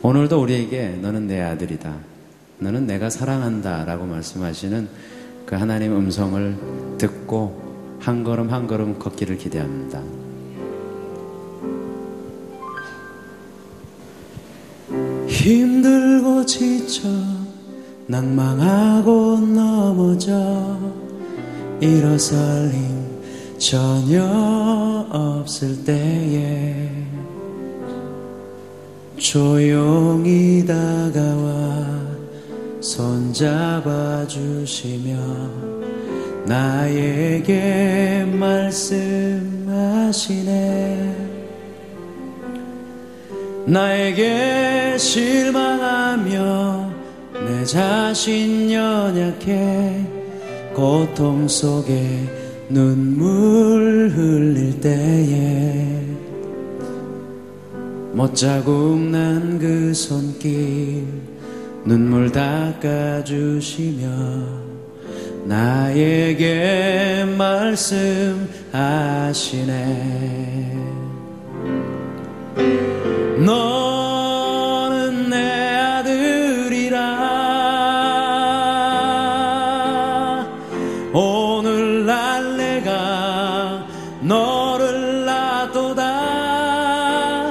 오늘도 우리에게 너는 내 아들이다, 너는 내가 사랑한다 라고 말씀하시는 그 하나님의 음성을 듣고 한 걸음 한 걸음 걷기를 기대합니다. 힘들고 지쳐 낭망하고 넘어져 일어설 힘 전혀 없을 때에 조용히 다가와 손잡아 주시며 나에게 말씀하시네. 나에게 실망하며 내 자신 연약해 고통 속에 눈물 흘릴 때에 못자국 난 그 손길 눈물 닦아주시며 나에게 말씀하시네. 너는 내 아들이라. 오늘날 내가 너를 낳도다.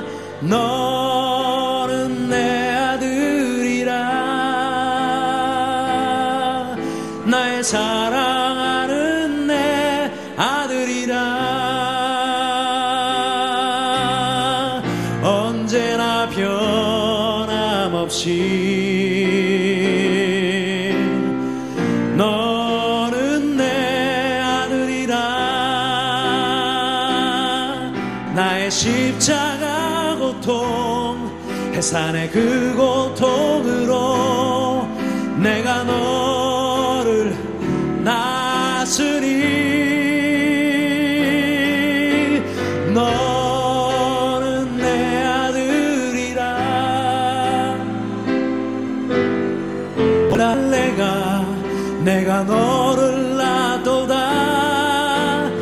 너는 내 아들이라. 나의 사랑하는 내 아들이라. 언제나 변함없이 너는 내 아들이라. 나의 십자가 고통 해산의 그 고통으로 내가 너를 낳았으니 너는 내 아들이라. 오늘 내가 너를 낳도다.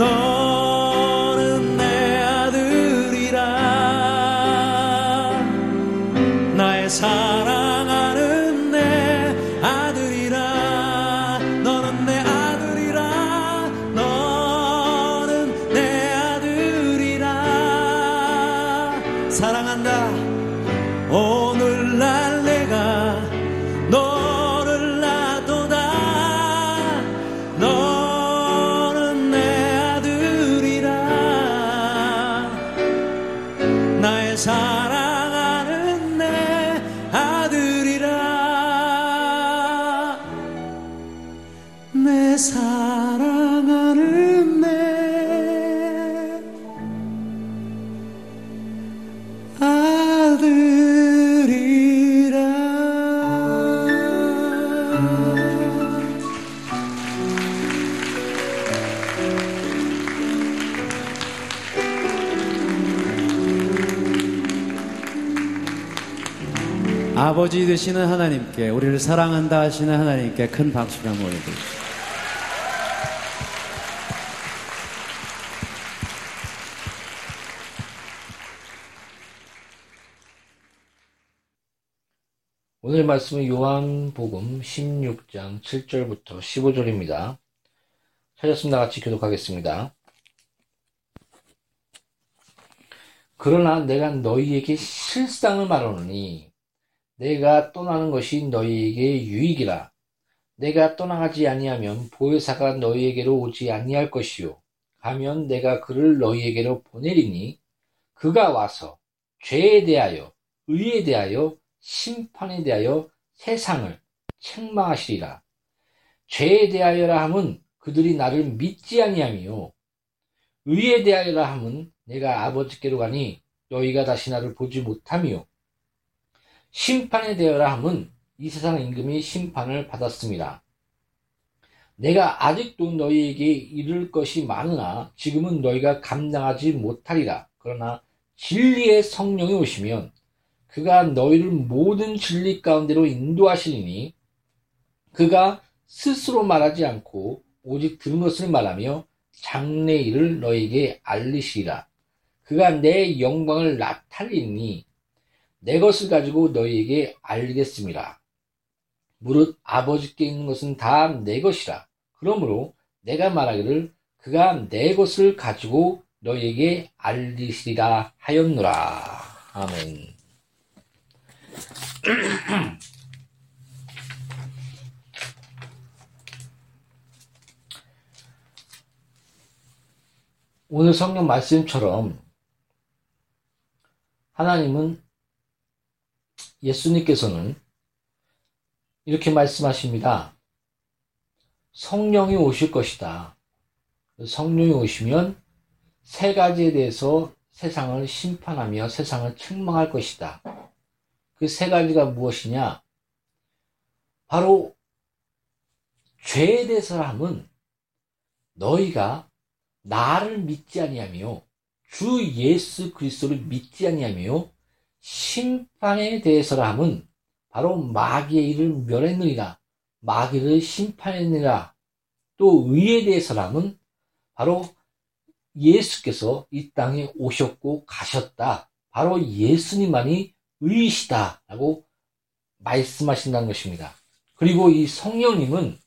너는 내 아들이라. 나의 사랑하는 내 아들이라. 너는 내 아들이라. 너는 내 아들이라. 사랑한다. 오늘날 내가 너를 낳도다. 너는 내 아들이라. 나의 사랑하는 내 아들이라. 내 사랑하는 내 아들이라. 아버지 되시는 하나님께, 우리를 사랑한다 하시는 하나님께 큰 박수를 한번 보내드립니다. 오늘 말씀은 요한복음 16장 7절부터 15절입니다. 찾았습니다. 같이 교독하겠습니다. 그러나 내가 너희에게 실상을 말하노니 내가 떠나는 것이 너희에게 유익이라. 내가 떠나가지 아니하면 보혜사가 너희에게로 오지 아니할 것이요, 가면 내가 그를 너희에게로 보내리니 그가 와서 죄에 대하여 의에 대하여 심판에 대하여 세상을 책망하시리라. 죄에 대하여라 함은 그들이 나를 믿지 아니하며, 의에 대하여라 함은 내가 아버지께로 가니 너희가 다시 나를 보지 못하며, 심판에 대하여라 함은 이 세상 임금이 심판을 받았습니다. 내가 아직도 너희에게 이를 것이 많으나 지금은 너희가 감당하지 못하리라. 그러나 진리의 성령이 오시면 그가 너희를 모든 진리 가운데로 인도하시리니 그가 스스로 말하지 않고 오직 들은 것을 말하며 장래 일을 너희에게 알리시리라. 그가 내 영광을 나타내리니 내 것을 가지고 너희에게 알리겠습니다. 무릇 아버지께 있는 것은 다 내 것이라. 그러므로 내가 말하기를 그가 내 것을 가지고 너희에게 알리시리라 하였노라. 아멘. 오늘 성경 말씀처럼 하나님은, 예수님께서는 이렇게 말씀하십니다. 성령이 오실 것이다. 성령이 오시면 세 가지에 대해서 세상을 심판하며 세상을 책망할 것이다. 그 세 가지가 무엇이냐? 바로 죄에 대해서 하면 너희가 나를 믿지 아니하며 주 예수 그리스도를 믿지 아니하며 심판에 대해서라 함은 바로 마귀의 일을 멸했느니라. 마귀를 심판했느니라. 또 의에 대해서라 함은 바로 예수께서 이 땅에 오셨고 가셨다. 바로 예수님만이 의이시다 라고 말씀하신다는 것입니다. 그리고 이 성령님은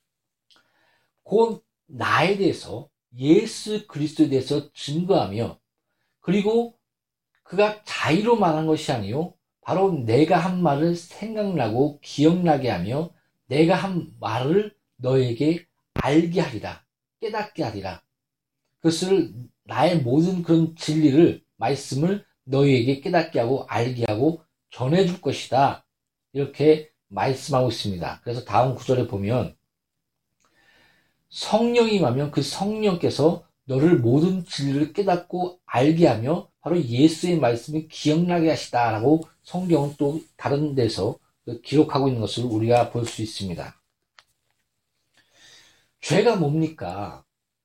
곧 나에 대해서, 예수 그리스도에 대해서 증거하며, 그리고 그가 자의로 말한 것이 아니요 바로 내가 한 말을 생각나고 기억나게 하며 내가 한 말을 너에게 알게 하리라, 깨닫게 하리라. 그것을, 나의 모든 그런 진리를, 말씀을 너희에게 깨닫게 하고 알게 하고 전해줄 것이다. 이렇게 말씀하고 있습니다. 그래서 다음 구절에 보면 성령이 임하면 그 성령께서 너를 모든 진리를 깨닫고 알게 하며 바로 예수의 말씀이 기억나게 하시다라고 성경은 또 다른 데서 기록하고 있는 것을 우리가 볼 수 있습니다. 죄가 뭡니까?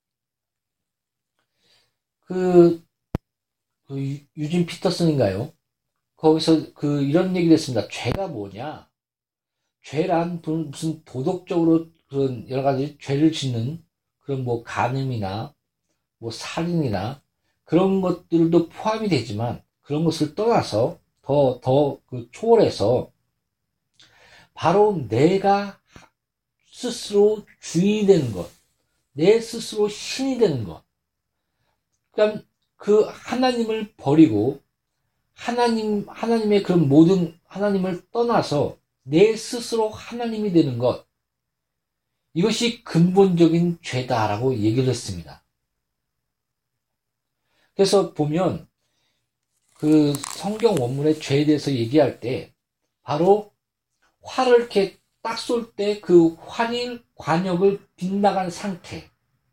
유진 피터슨인가요? 거기서 이런 얘기를 했습니다. 죄가 뭐냐? 죄란 무슨 도덕적으로 그런 여러 가지 죄를 짓는 그런 뭐 간음이나 뭐 살인이나 그런 것들도 포함이 되지만, 그런 것을 떠나서 더 초월해서 바로 내가 스스로 주인이 되는 것, 내 스스로 신이 되는 것. 그러니까 그 하나님을 버리고 하나님의 그런 모든 하나님을 떠나서 내 스스로 하나님이 되는 것, 이것이 근본적인 죄다라고 얘기를 했습니다. 그래서 보면 그 성경 원문의 죄에 대해서 얘기할 때 바로 활을 이렇게 딱 쏠 때 그 관역을 빗나간 상태,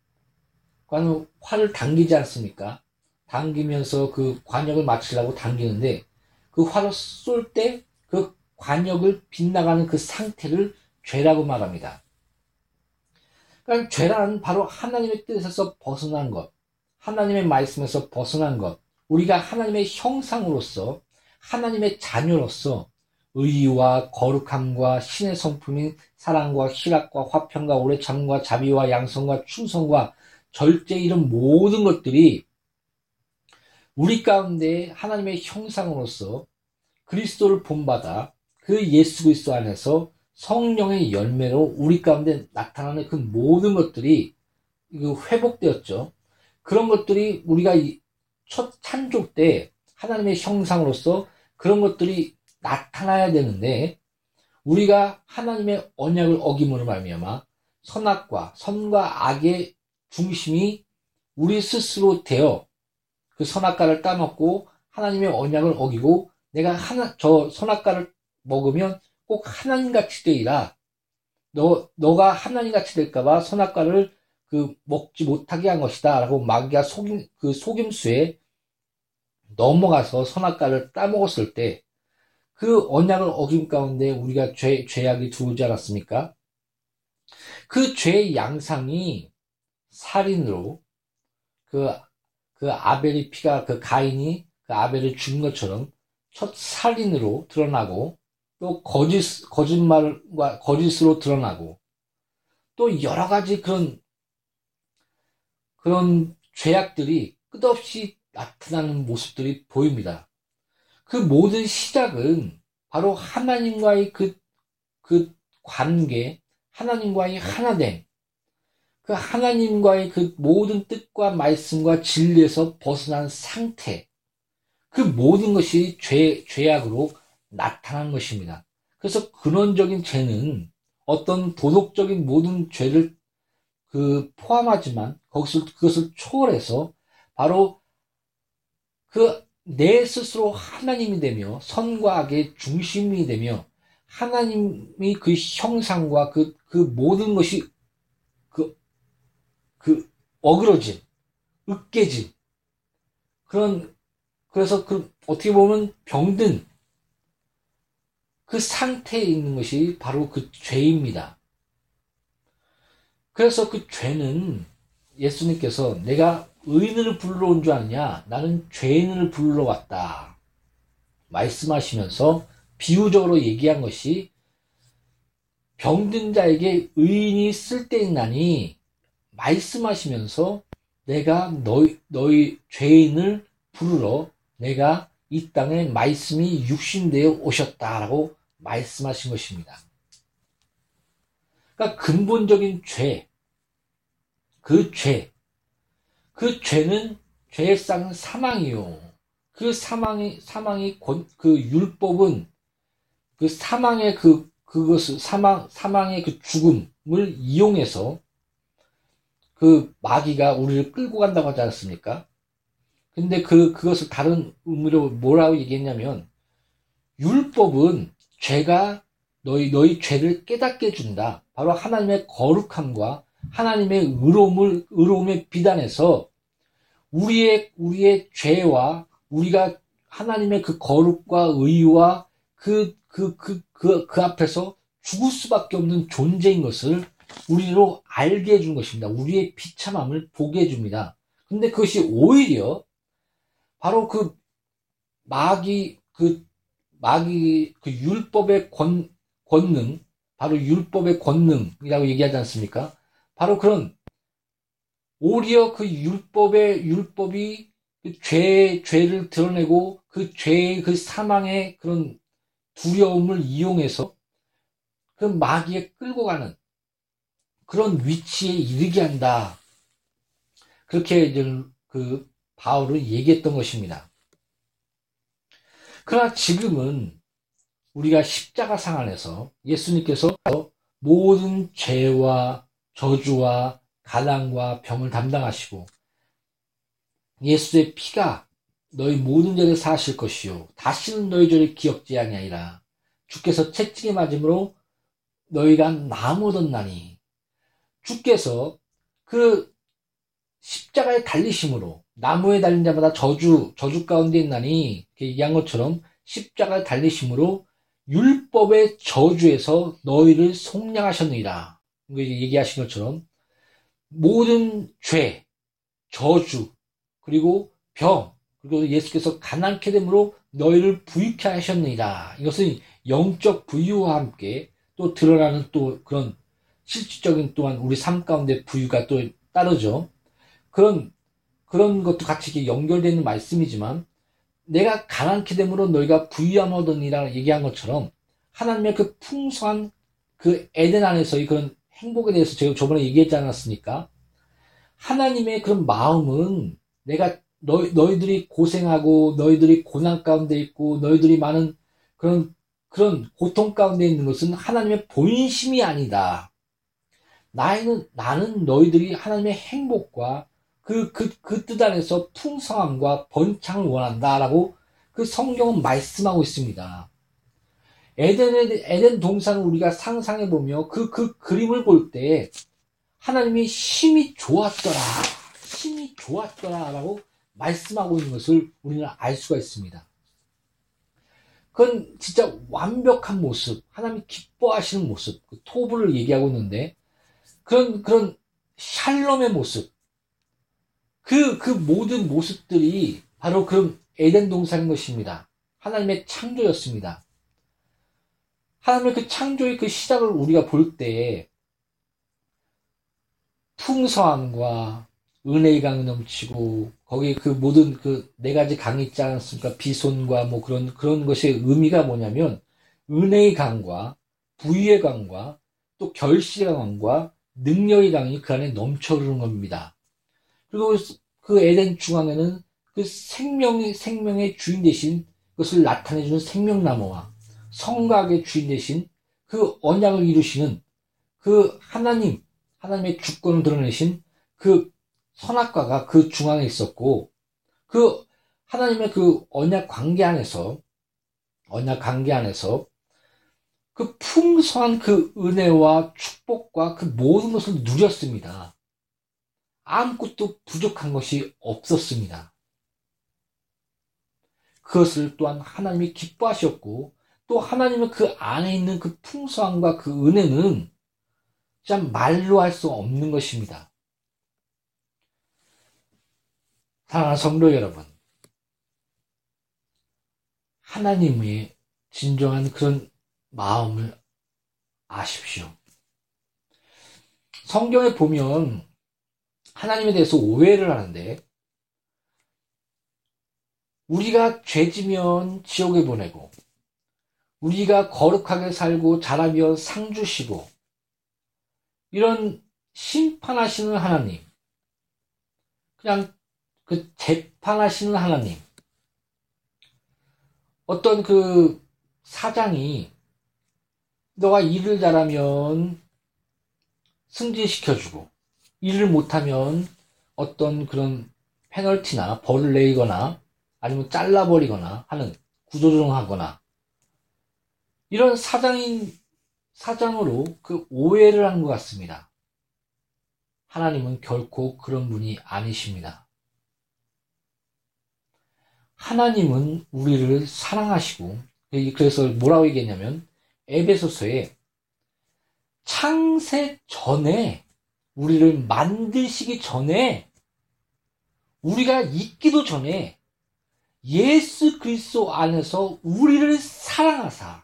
활을 당기지 않습니까? 당기면서 그 관역을 맞추려고 당기는데 그 활을 쏠 때 그 관역을 빗나가는 그 상태를 죄라고 말합니다. 그러니까 죄란 바로 하나님의 뜻에서 벗어난 것, 하나님의 말씀에서 벗어난 것, 우리가 하나님의 형상으로서, 하나님의 자녀로서 의와 거룩함과 신의 성품인 사랑과 희락과 화평과 오래 참과 자비와 양성과 충성과 절제, 이런 모든 것들이 우리 가운데 하나님의 형상으로서 그리스도를 본받아 그 예수 그리스도 안에서 성령의 열매로 우리 가운데 나타나는 그 모든 것들이 회복되었죠. 그런 것들이 우리가 첫 창조 때 하나님의 형상으로서 그런 것들이 나타나야 되는데, 우리가 하나님의 언약을 어김으로 말미암아 선과 악의 중심이 우리 스스로 되어 그 선악과를 따먹고 하나님의 언약을 어기고, 내가 저 선악과를 먹으면 꼭 하나님같이 되리라. 너가 하나님같이 될까봐 선악과를 먹지 못하게 한 것이다. 라고 마귀가 속임수에 넘어가서 선악과를 따먹었을 때 그 언약을 어긴 가운데 우리가 죄악이 들어오지 않았습니까? 그 죄의 양상이 살인으로, 아벨의 피가, 가인이 아벨을 죽인 것처럼 첫 살인으로 드러나고, 또 거짓말과 거짓으로 드러나고, 또 여러 가지 그런 죄악들이 끝없이 나타나는 모습들이 보입니다. 그 모든 시작은 바로 하나님과의 그 관계, 하나님과의 하나됨, 그 하나님과의 그 모든 뜻과 말씀과 진리에서 벗어난 상태, 그 모든 것이 죄악으로 나타난 것입니다. 그래서 근원적인 죄는 어떤 도덕적인 모든 죄를 포함하지만 그것을 초월해서 바로 내 스스로 하나님이 되며 선과 악의 중심이 되며 하나님이 그 형상과 그 모든 것이 어그러짐, 으깨짐, 그래서 어떻게 보면 병든 그 상태에 있는 것이 바로 그 죄입니다. 그래서 그 죄는 예수님께서 내가 의인을 불러 온 줄 아느냐? 나는 죄인을 불러 왔다. 말씀하시면서 비유적으로 얘기한 것이 병든 자에게 의인이 쓸데있나니 말씀하시면서 내가 너희 죄인을 부르러 내가 이 땅에 말씀이 육신되어 오셨다라고 말씀하신 것입니다. 그러니까 근본적인 죄, 그 죄는 죄의 쌍은 사망이요. 그 사망이 그 율법은 그 사망의 사망의 그 죽음을 이용해서 그 마귀가 우리를 끌고 간다고 하지 않았습니까? 근데 그것을 다른 의미로 뭐라고 얘기했냐면, 율법은 죄가 너희 죄를 깨닫게 해준다. 바로 하나님의 거룩함과 하나님의 의로움에 비단해서 우리의 죄와 우리가 하나님의 그 거룩과 의와 그 앞에서 죽을 수밖에 없는 존재인 것을 우리로 알게 해준 것입니다. 우리의 비참함을 보게 해줍니다. 근데 그것이 오히려 바로 그 율법의 권능, 바로 율법의 권능이라고 얘기하지 않습니까? 바로 오히려 그 율법이 죄를 드러내고 그 죄의 그 사망의 그런 두려움을 이용해서 그 마귀에 끌고 가는 그런 위치에 이르게 한다. 그렇게 바울은 얘기했던 것입니다. 그러나 지금은 우리가 십자가상 안에서 예수님께서 모든 죄와 저주와 가난과 병을 담당하시고 예수의 피가 너희 모든 죄를 사하실 것이요 다시는 너희 죄를 기억지 아니하리라. 주께서 채찍에 맞음으로 너희가 나무 얻었나니, 주께서 그 십자가에 달리심으로 나무에 달린 자마다 저주 가운데 있나니, 얘기한 것처럼 십자가에 달리심으로 율법의 저주에서 너희를 속량하셨느니라. 얘기하신 것처럼 모든 죄, 저주, 그리고 병, 그리고 예수께서 가난케 됨으로 너희를 부유케 하셨느니라. 이것은 영적 부유와 함께 또 드러나는 또 그런 실질적인 또한 우리 삶 가운데 부유가 또 따르죠. 그런 것도 같이 이렇게 연결되는 말씀이지만, 내가 가난케 됨으로 너희가 부유함 얻으니라 얘기한 것처럼 하나님의 그 풍성한 그 에덴 안에서의 그런 행복에 대해서 제가 저번에 얘기했지 않았습니까? 하나님의 그런 마음은 너희들이 고생하고 너희들이 고난 가운데 있고 너희들이 많은 그런 고통 가운데 있는 것은 하나님의 본심이 아니다. 나는 너희들이 하나님의 행복과 그 뜻 안에서 풍성함과 번창을 원한다라고 그 성경은 말씀하고 있습니다. 에덴 동산을 우리가 상상해 보며 그 그림을 볼 때 하나님이 힘이 좋았더라라고 말씀하고 있는 것을 우리는 알 수가 있습니다. 그건 진짜 완벽한 모습, 하나님이 기뻐하시는 모습, 토부를 얘기하고 있는데, 그런 샬롬의 모습, 그 모든 모습들이 바로 그런 에덴 동산인 것입니다. 하나님의 창조였습니다. 하나님의 그 창조의 그 시작을 우리가 볼 때 풍성함과 은혜의 강이 넘치고 거기에 그 모든 그 네 가지 강이 있지 않습니까? 비손과 뭐 그런 것의 의미가 뭐냐면 은혜의 강과 부유의 강과 또 결실의 강과 능력의 강이 그 안에 넘쳐 흐르는 겁니다. 그리고 그 에덴 중앙에는 그 생명의 주인 대신 그것을 나타내주는 생명나무와 성곽의 주인 대신 그 언약을 이루시는 그 하나님의 주권을 드러내신 그 선악과가 그 중앙에 있었고, 그 하나님의 그 언약 관계 안에서 그 풍성한 그 은혜와 축복과 그 모든 것을 누렸습니다. 아무것도 부족한 것이 없었습니다. 그것을 또한 하나님이 기뻐하셨고, 또 하나님의 그 안에 있는 그 풍성함과 그 은혜는 참 말로 할 수 없는 것입니다. 사랑하는 성도 여러분, 하나님의 진정한 그런 마음을 아십시오. 성경에 보면 하나님에 대해서 오해를 하는데, 우리가 죄지면 지옥에 보내고, 우리가 거룩하게 살고 자라면 상 주시고, 이런 심판하시는 하나님, 그냥 그 재판하시는 하나님, 어떤 그 사장이 너가 일을 잘하면 승진시켜주고, 일을 못하면 어떤 그런 페널티나 벌을 내리거나 아니면 잘라버리거나 하는 구조조정하거나, 이런 사장으로 그 오해를 한 것 같습니다. 하나님은 결코 그런 분이 아니십니다. 하나님은 우리를 사랑하시고, 그래서 뭐라고 얘기했냐면 에베소서에 창세 전에, 우리를 만드시기 전에, 우리가 있기도 전에 예수 그리스도 안에서 우리를 사랑하사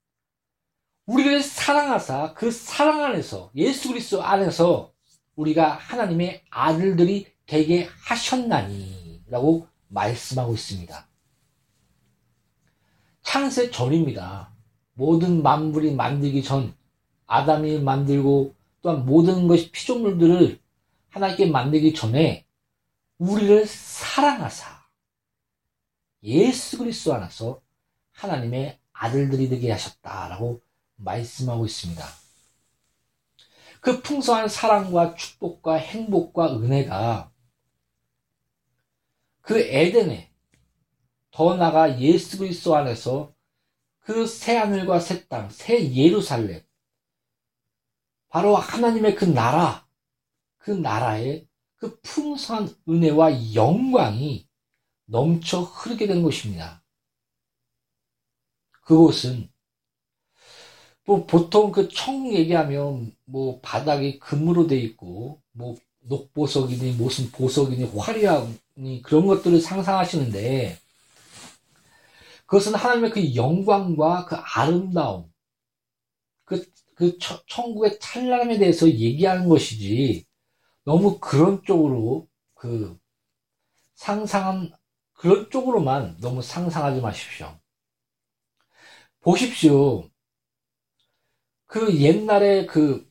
그 사랑 안에서, 예수 그리스도 안에서 우리가 하나님의 아들들이 되게 하셨나니 라고 말씀하고 있습니다. 창세 전입니다. 모든 만물이 만들기 전, 아담이 만들고 또한 모든 것이 피조물들을 하나님께 만들기 전에 우리를 사랑하사 예수 그리스도 안에서 하나님의 아들들이 되게 하셨다라고 말씀하고 있습니다. 그 풍성한 사랑과 축복과 행복과 은혜가 그 에덴에, 더 나아가 예수 그리스도 안에서 그 새 하늘과 새 땅, 새 예루살렘, 바로 하나님의 그 나라의 그 풍성한 은혜와 영광이 넘쳐 흐르게 된 것입니다. 그곳은 뭐 보통 그 천국 얘기하면 뭐 바닥이 금으로 돼 있고 뭐 녹보석이니 무슨 보석이니 화려하니 그런 것들을 상상하시는데, 그것은 하나님의 그 영광과 그 아름다움, 그 천국의 찬란함에 대해서 얘기하는 것이지, 너무 그런 쪽으로 그런 쪽으로만 너무 상상하지 마십시오. 보십시오. 그 옛날에 그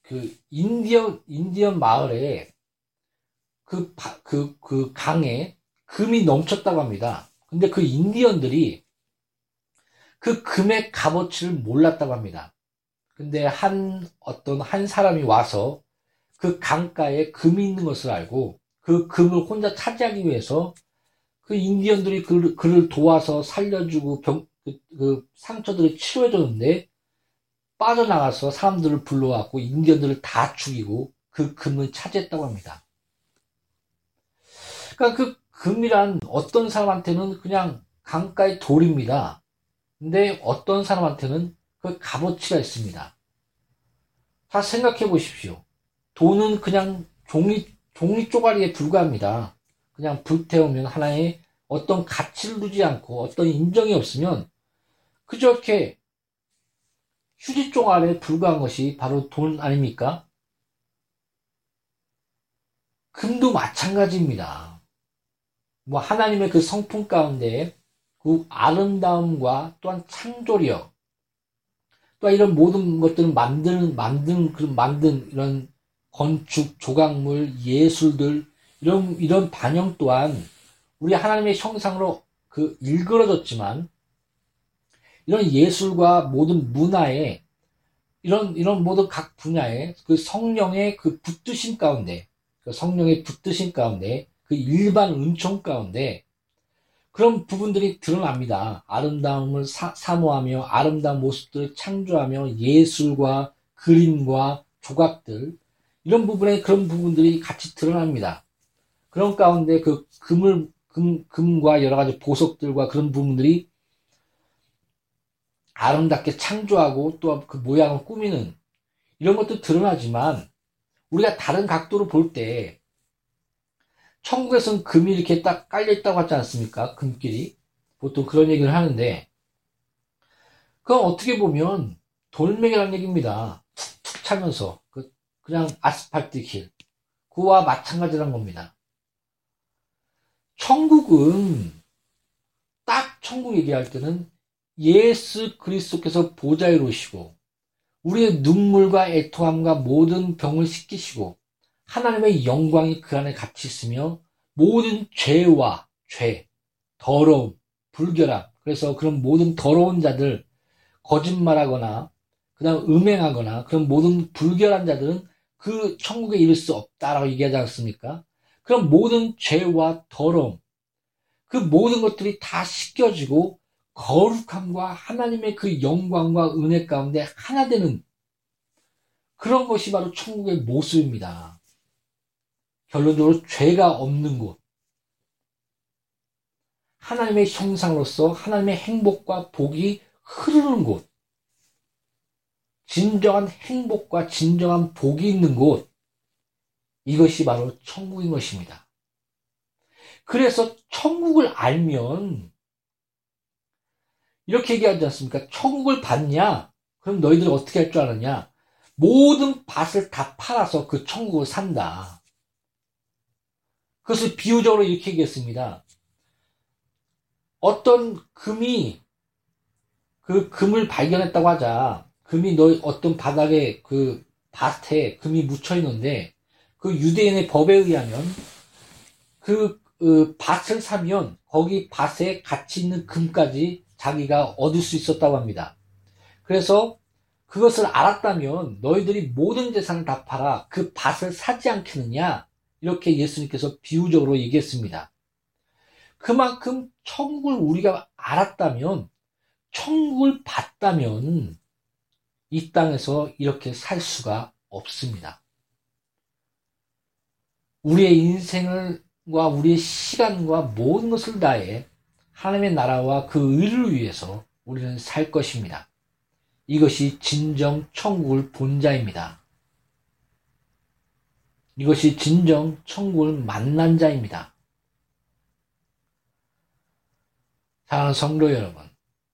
인디언 마을에 그 강에 금이 넘쳤다고 합니다. 근데 그 인디언들이 그 금의 값어치를 몰랐다고 합니다. 근데 어떤 한 사람이 와서 그 강가에 금이 있는 것을 알고 그 금을 혼자 차지하기 위해서 그 인디언들이 그를 도와서 살려주고 그 상처들을 치료해줬는데, 빠져나가서 사람들을 불러왔고 인디언들을 다 죽이고 그 금을 차지했다고 합니다. 그러니까 그 금이란 어떤 사람한테는 그냥 강가의 돌입니다. 근데 어떤 사람한테는 그 값어치가 있습니다. 다 생각해 보십시오. 돈은 그냥 종이 쪼가리에 불과합니다. 그냥 불태우면 하나의 어떤 가치를 두지 않고 어떤 인정이 없으면 그저 이렇게 휴지 쪼가리에 불과한 것이 바로 돈 아닙니까? 금도 마찬가지입니다. 뭐 하나님의 그 성품 가운데 그 아름다움과 또한 창조력, 또한 이런 모든 것들을 만든 이런 건축, 조각물, 예술들, 이런 반영 또한 우리 하나님의 형상으로 그 일그러졌지만, 이런 예술과 모든 문화에, 이런 모든 각 분야에 그 성령의 그 붙드심 가운데, 그 일반 은총 가운데 그런 부분들이 드러납니다. 아름다움을 사모하며 아름다운 모습들을 창조하며 예술과 그림과 조각들, 이런 부분에 그런 부분들이 같이 드러납니다. 그런 가운데 그 금과 여러 가지 보석들과 그런 부분들이 아름답게 창조하고 또 그 모양을 꾸미는 이런 것도 드러나지만, 우리가 다른 각도로 볼 때 천국에서는 금이 이렇게 딱 깔려있다고 하지 않습니까? 금길이. 보통 그런 얘기를 하는데, 그건 어떻게 보면 돌멩이라는 얘기입니다. 툭툭 차면서 그냥 아스팔트 길, 그와 마찬가지란 겁니다. 천국은, 딱 천국 얘기할 때는 예수 그리스도께서 보좌에 오시고 우리의 눈물과 애통함과 모든 병을 씻기시고 하나님의 영광이 그 안에 같이 있으며 모든 죄, 더러움, 불결함, 그래서 그런 모든 더러운 자들, 거짓말하거나 그다음 음행하거나 그런 모든 불결한 자들은 그 천국에 이를 수 없다라고 얘기하지 않습니까? 그런 모든 죄와 더러움, 그 모든 것들이 다 씻겨지고 거룩함과 하나님의 그 영광과 은혜 가운데 하나 되는 그런 것이 바로 천국의 모습입니다. 결론적으로 죄가 없는 곳, 하나님의 형상으로서 하나님의 행복과 복이 흐르는 곳, 진정한 행복과 진정한 복이 있는 곳, 이것이 바로 천국인 것입니다. 그래서 천국을 알면 이렇게 얘기하지 않습니까? 천국을 봤냐? 그럼 너희들 어떻게 할 줄 아느냐? 모든 밭을 다 팔아서 그 천국을 산다. 그것을 비유적으로 이렇게 얘기했습니다. 어떤 금이 그 금을 발견했다고 하자. 금이 너희 어떤 바닥에 그 밭에 금이 묻혀 있는데, 그 유대인의 법에 의하면 그 밭을 사면 거기 밭에 같이 있는 금까지 자기가 얻을 수 있었다고 합니다. 그래서 그것을 알았다면 너희들이 모든 재산을 다 팔아 그 밭을 사지 않겠느냐, 이렇게 예수님께서 비유적으로 얘기했습니다. 그만큼 천국을 우리가 알았다면, 천국을 봤다면 이 땅에서 이렇게 살 수가 없습니다. 우리의 인생과 우리의 시간과 모든 것을 다해 하나님의 나라와 그 의를 위해서 우리는 살 것입니다. 이것이 진정 천국을 본 자입니다. 이것이 진정 천국을 만난 자입니다. 사랑하는 성도 여러분,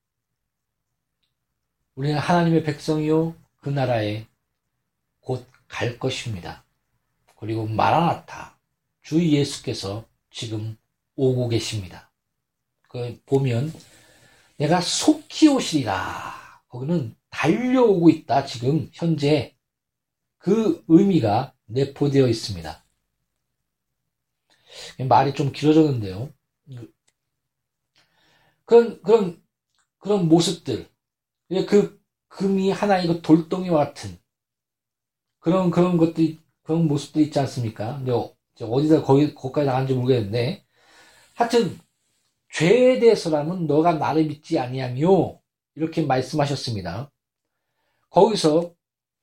우리는 하나님의 백성이요 그 나라에 곧 갈 것입니다. 그리고 마라나타, 주 예수께서 지금 오고 계십니다. 그 보면 내가 속히 오시리라, 거기는 달려오고 있다. 지금 현재 그 의미가 내포되어 있습니다. 말이 좀 길어졌는데요. 그런 모습들, 그 금이 하나의 그 돌덩이와 같은 그런 모습들이 있지 않습니까? 근데 어디다 거기까지 나간지 모르겠는데, 하여튼 죄에 대해서라면 너가 나를 믿지 아니하며 이렇게 말씀하셨습니다. 거기서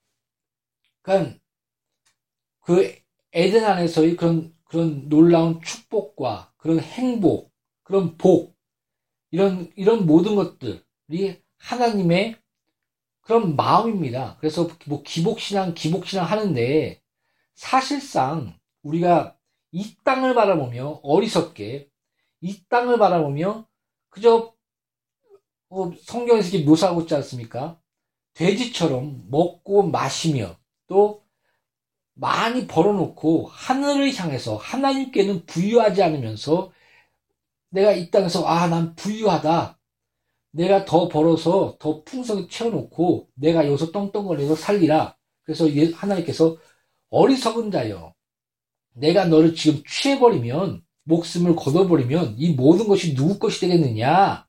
그 에덴 안에서의 그런 놀라운 축복과 그런 행복, 그런 복, 이런 모든 것들이 하나님의 그런 마음입니다. 그래서 뭐 기복신앙 하는데, 사실상 우리가 이 땅을 바라보며 어리석게 이 땅을 바라보며 그저 성경에서 이렇게 묘사하고 있지 않습니까? 돼지처럼 먹고 마시며 또 많이 벌어놓고 하늘을 향해서 하나님께는 부유하지 않으면서 내가 이 땅에서 난 부유하다. 내가 더 벌어서 더 풍성히 채워놓고 내가 여기서 떵떵거리면서 살리라. 그래서 하나님께서 어리석은 자여, 내가 너를 지금 취해버리면, 목숨을 걷어버리면 이 모든 것이 누구 것이 되겠느냐?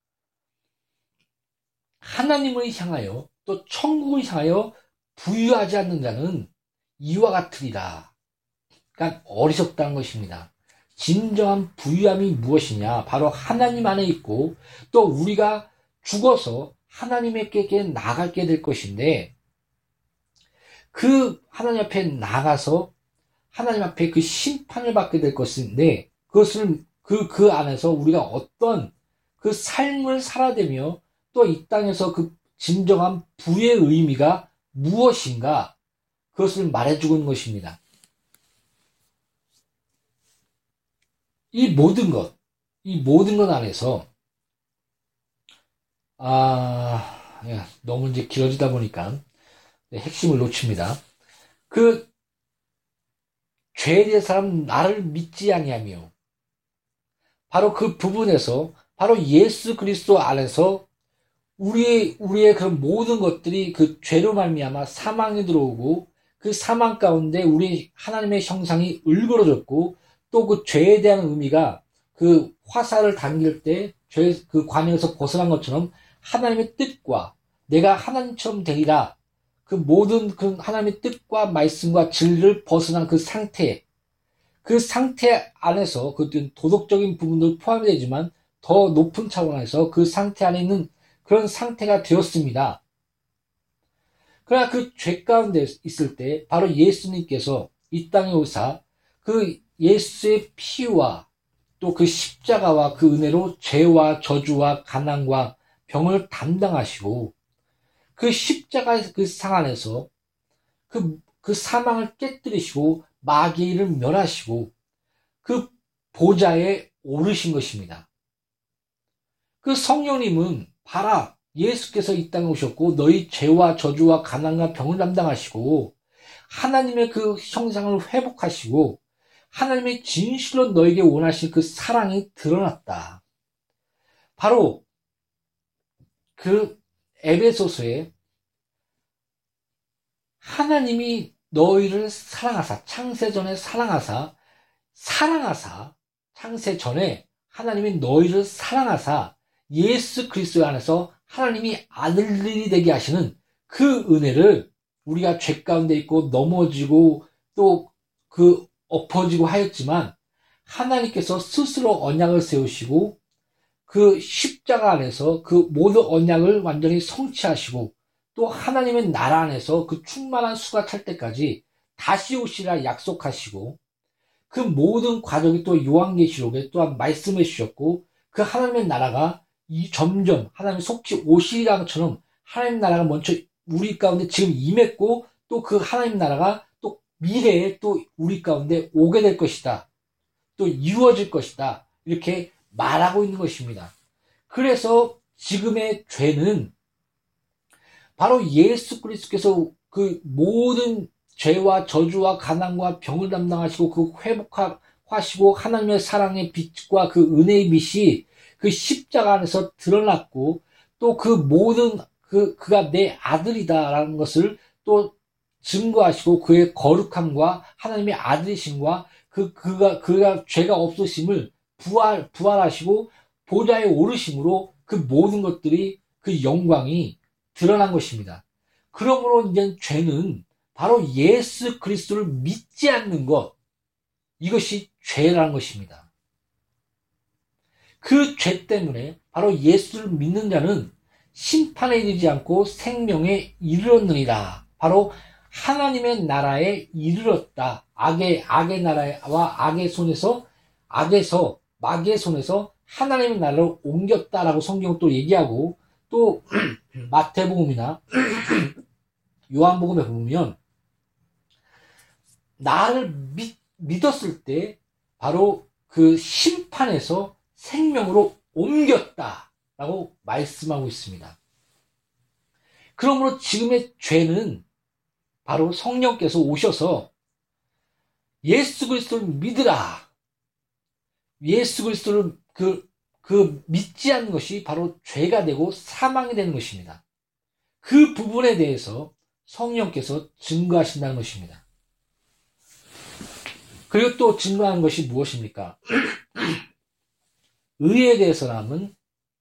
하나님을 향하여 또 천국을 향하여 부유하지 않는 자는 이와 같으리라. 그러니까 어리석다는 것입니다. 진정한 부유함이 무엇이냐? 바로 하나님 안에 있고 또 우리가 죽어서 하나님께 나가게 될 것인데, 그 하나님 앞에 나가서 하나님 앞에 그 심판을 받게 될 것인데, 그것을 그 안에서 우리가 어떤 그 삶을 살아내며 또 이 땅에서 그 진정한 부의 의미가 무엇인가, 그것을 말해주고 있는 것입니다. 이 모든 것 안에서 너무 이제 길어지다 보니까 핵심을 놓칩니다. 그 죄에 대해 사람 나를 믿지 아니하며, 바로 그 부분에서 바로 예수 그리스도 안에서 우리의 그런 모든 것들이 그 죄로 말미암아 사망이 들어오고, 그 사망 가운데 우리 하나님의 형상이 을그러졌고, 또 그 죄에 대한 의미가 그 화살을 당길 때 죄 그 관에서 벗어난 것처럼 하나님의 뜻과 내가 하나님처럼 되리라, 그 모든 그 하나님의 뜻과 말씀과 진리를 벗어난 그 상태 안에서 그 도덕적인 부분도 포함이 되지만 더 높은 차원에서 그 상태 안에 있는 그런 상태가 되었습니다. 그러나 그 죄 가운데 있을 때 바로 예수님께서 이 땅에 오사 그 예수의 피와 또 그 십자가와 그 은혜로 죄와 저주와 가난과 병을 담당하시고, 그 십자가의 그 상 안에서 그 사망을 깨뜨리시고 마귀의 일을 멸하시고 그 보좌에 오르신 것입니다. 그 성령님은 봐라, 예수께서 이 땅에 오셨고 너희 죄와 저주와 가난과 병을 담당하시고 하나님의 그 형상을 회복하시고 하나님의 진실로 너에게 원하신 그 사랑이 드러났다. 바로 그 에베소서에 하나님이 너희를 사랑하사, 창세전에 사랑하사, 창세전에 하나님이 너희를 사랑하사 예수 그리스도 안에서 하나님이 아들들이 되게 하시는 그 은혜를, 우리가 죄 가운데 있고 넘어지고 또 그 엎어지고 하였지만 하나님께서 스스로 언약을 세우시고 그 십자가 안에서 그 모든 언약을 완전히 성취하시고 또 하나님의 나라 안에서 그 충만한 수가 찰 때까지 다시 오시라 약속하시고, 그 모든 과정이 또 요한계시록에 또한 말씀해 주셨고, 그 하나님의 나라가 점점 하나님이 속히 오시리라는 것처럼 하나님 나라가 먼저 우리 가운데 지금 임했고, 또 그 하나님 나라가 또 미래에 또 우리 가운데 오게 될 것이다, 또 이루어질 것이다, 이렇게 말하고 있는 것입니다. 그래서 지금의 죄는 바로 예수 그리스도께서 그 모든 죄와 저주와 가난과 병을 담당하시고 그 회복하시고 하나님의 사랑의 빛과 그 은혜의 빛이 그 십자가 안에서 드러났고, 또 그 모든 그가 내 아들이다라는 것을 또 증거하시고 그의 거룩함과 하나님의 아들이심과 그가 죄가 없으심을 부활하시고 보좌에 오르심으로 그 모든 것들이 그 영광이 드러난 것입니다. 그러므로 이제 죄는 바로 예수 그리스도를 믿지 않는 것, 이것이 죄라는 것입니다. 그 죄 때문에 바로 예수를 믿는 자는 심판에 이르지 않고 생명에 이르렀느니라. 바로 하나님의 나라에 이르렀다. 악의 나라와 마귀의 손에서 하나님의 나라를 옮겼다라고 성경은 또 얘기하고, 또 마태복음이나 요한복음에 보면 나를 믿었을 때 바로 그 심판에서 생명으로 옮겼다라고 말씀하고 있습니다. 그러므로 지금의 죄는 바로 성령께서 오셔서 예수 그리스도를 믿으라. 예수 그리스도를 믿지 않는 것이 바로 죄가 되고 사망이 되는 것입니다. 그 부분에 대해서 성령께서 증거하신다는 것입니다. 그리고 또 증거하는 것이 무엇입니까? 의에 대해서라면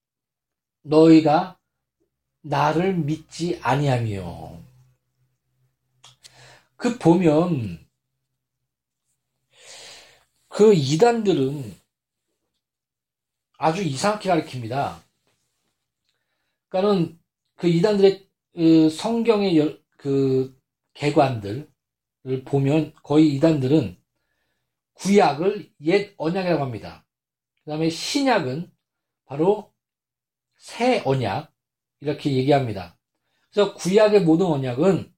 너희가 나를 믿지 아니하며. 보면 그 이단들은 아주 이상하게 가르칩니다. 그러니까는 그 이단들의 성경의 개관들을 보면 거의 이단들은 구약을 옛 언약이라고 합니다. 그 다음에 신약은 바로 새 언약 이렇게 얘기합니다. 그래서 구약의 모든 언약은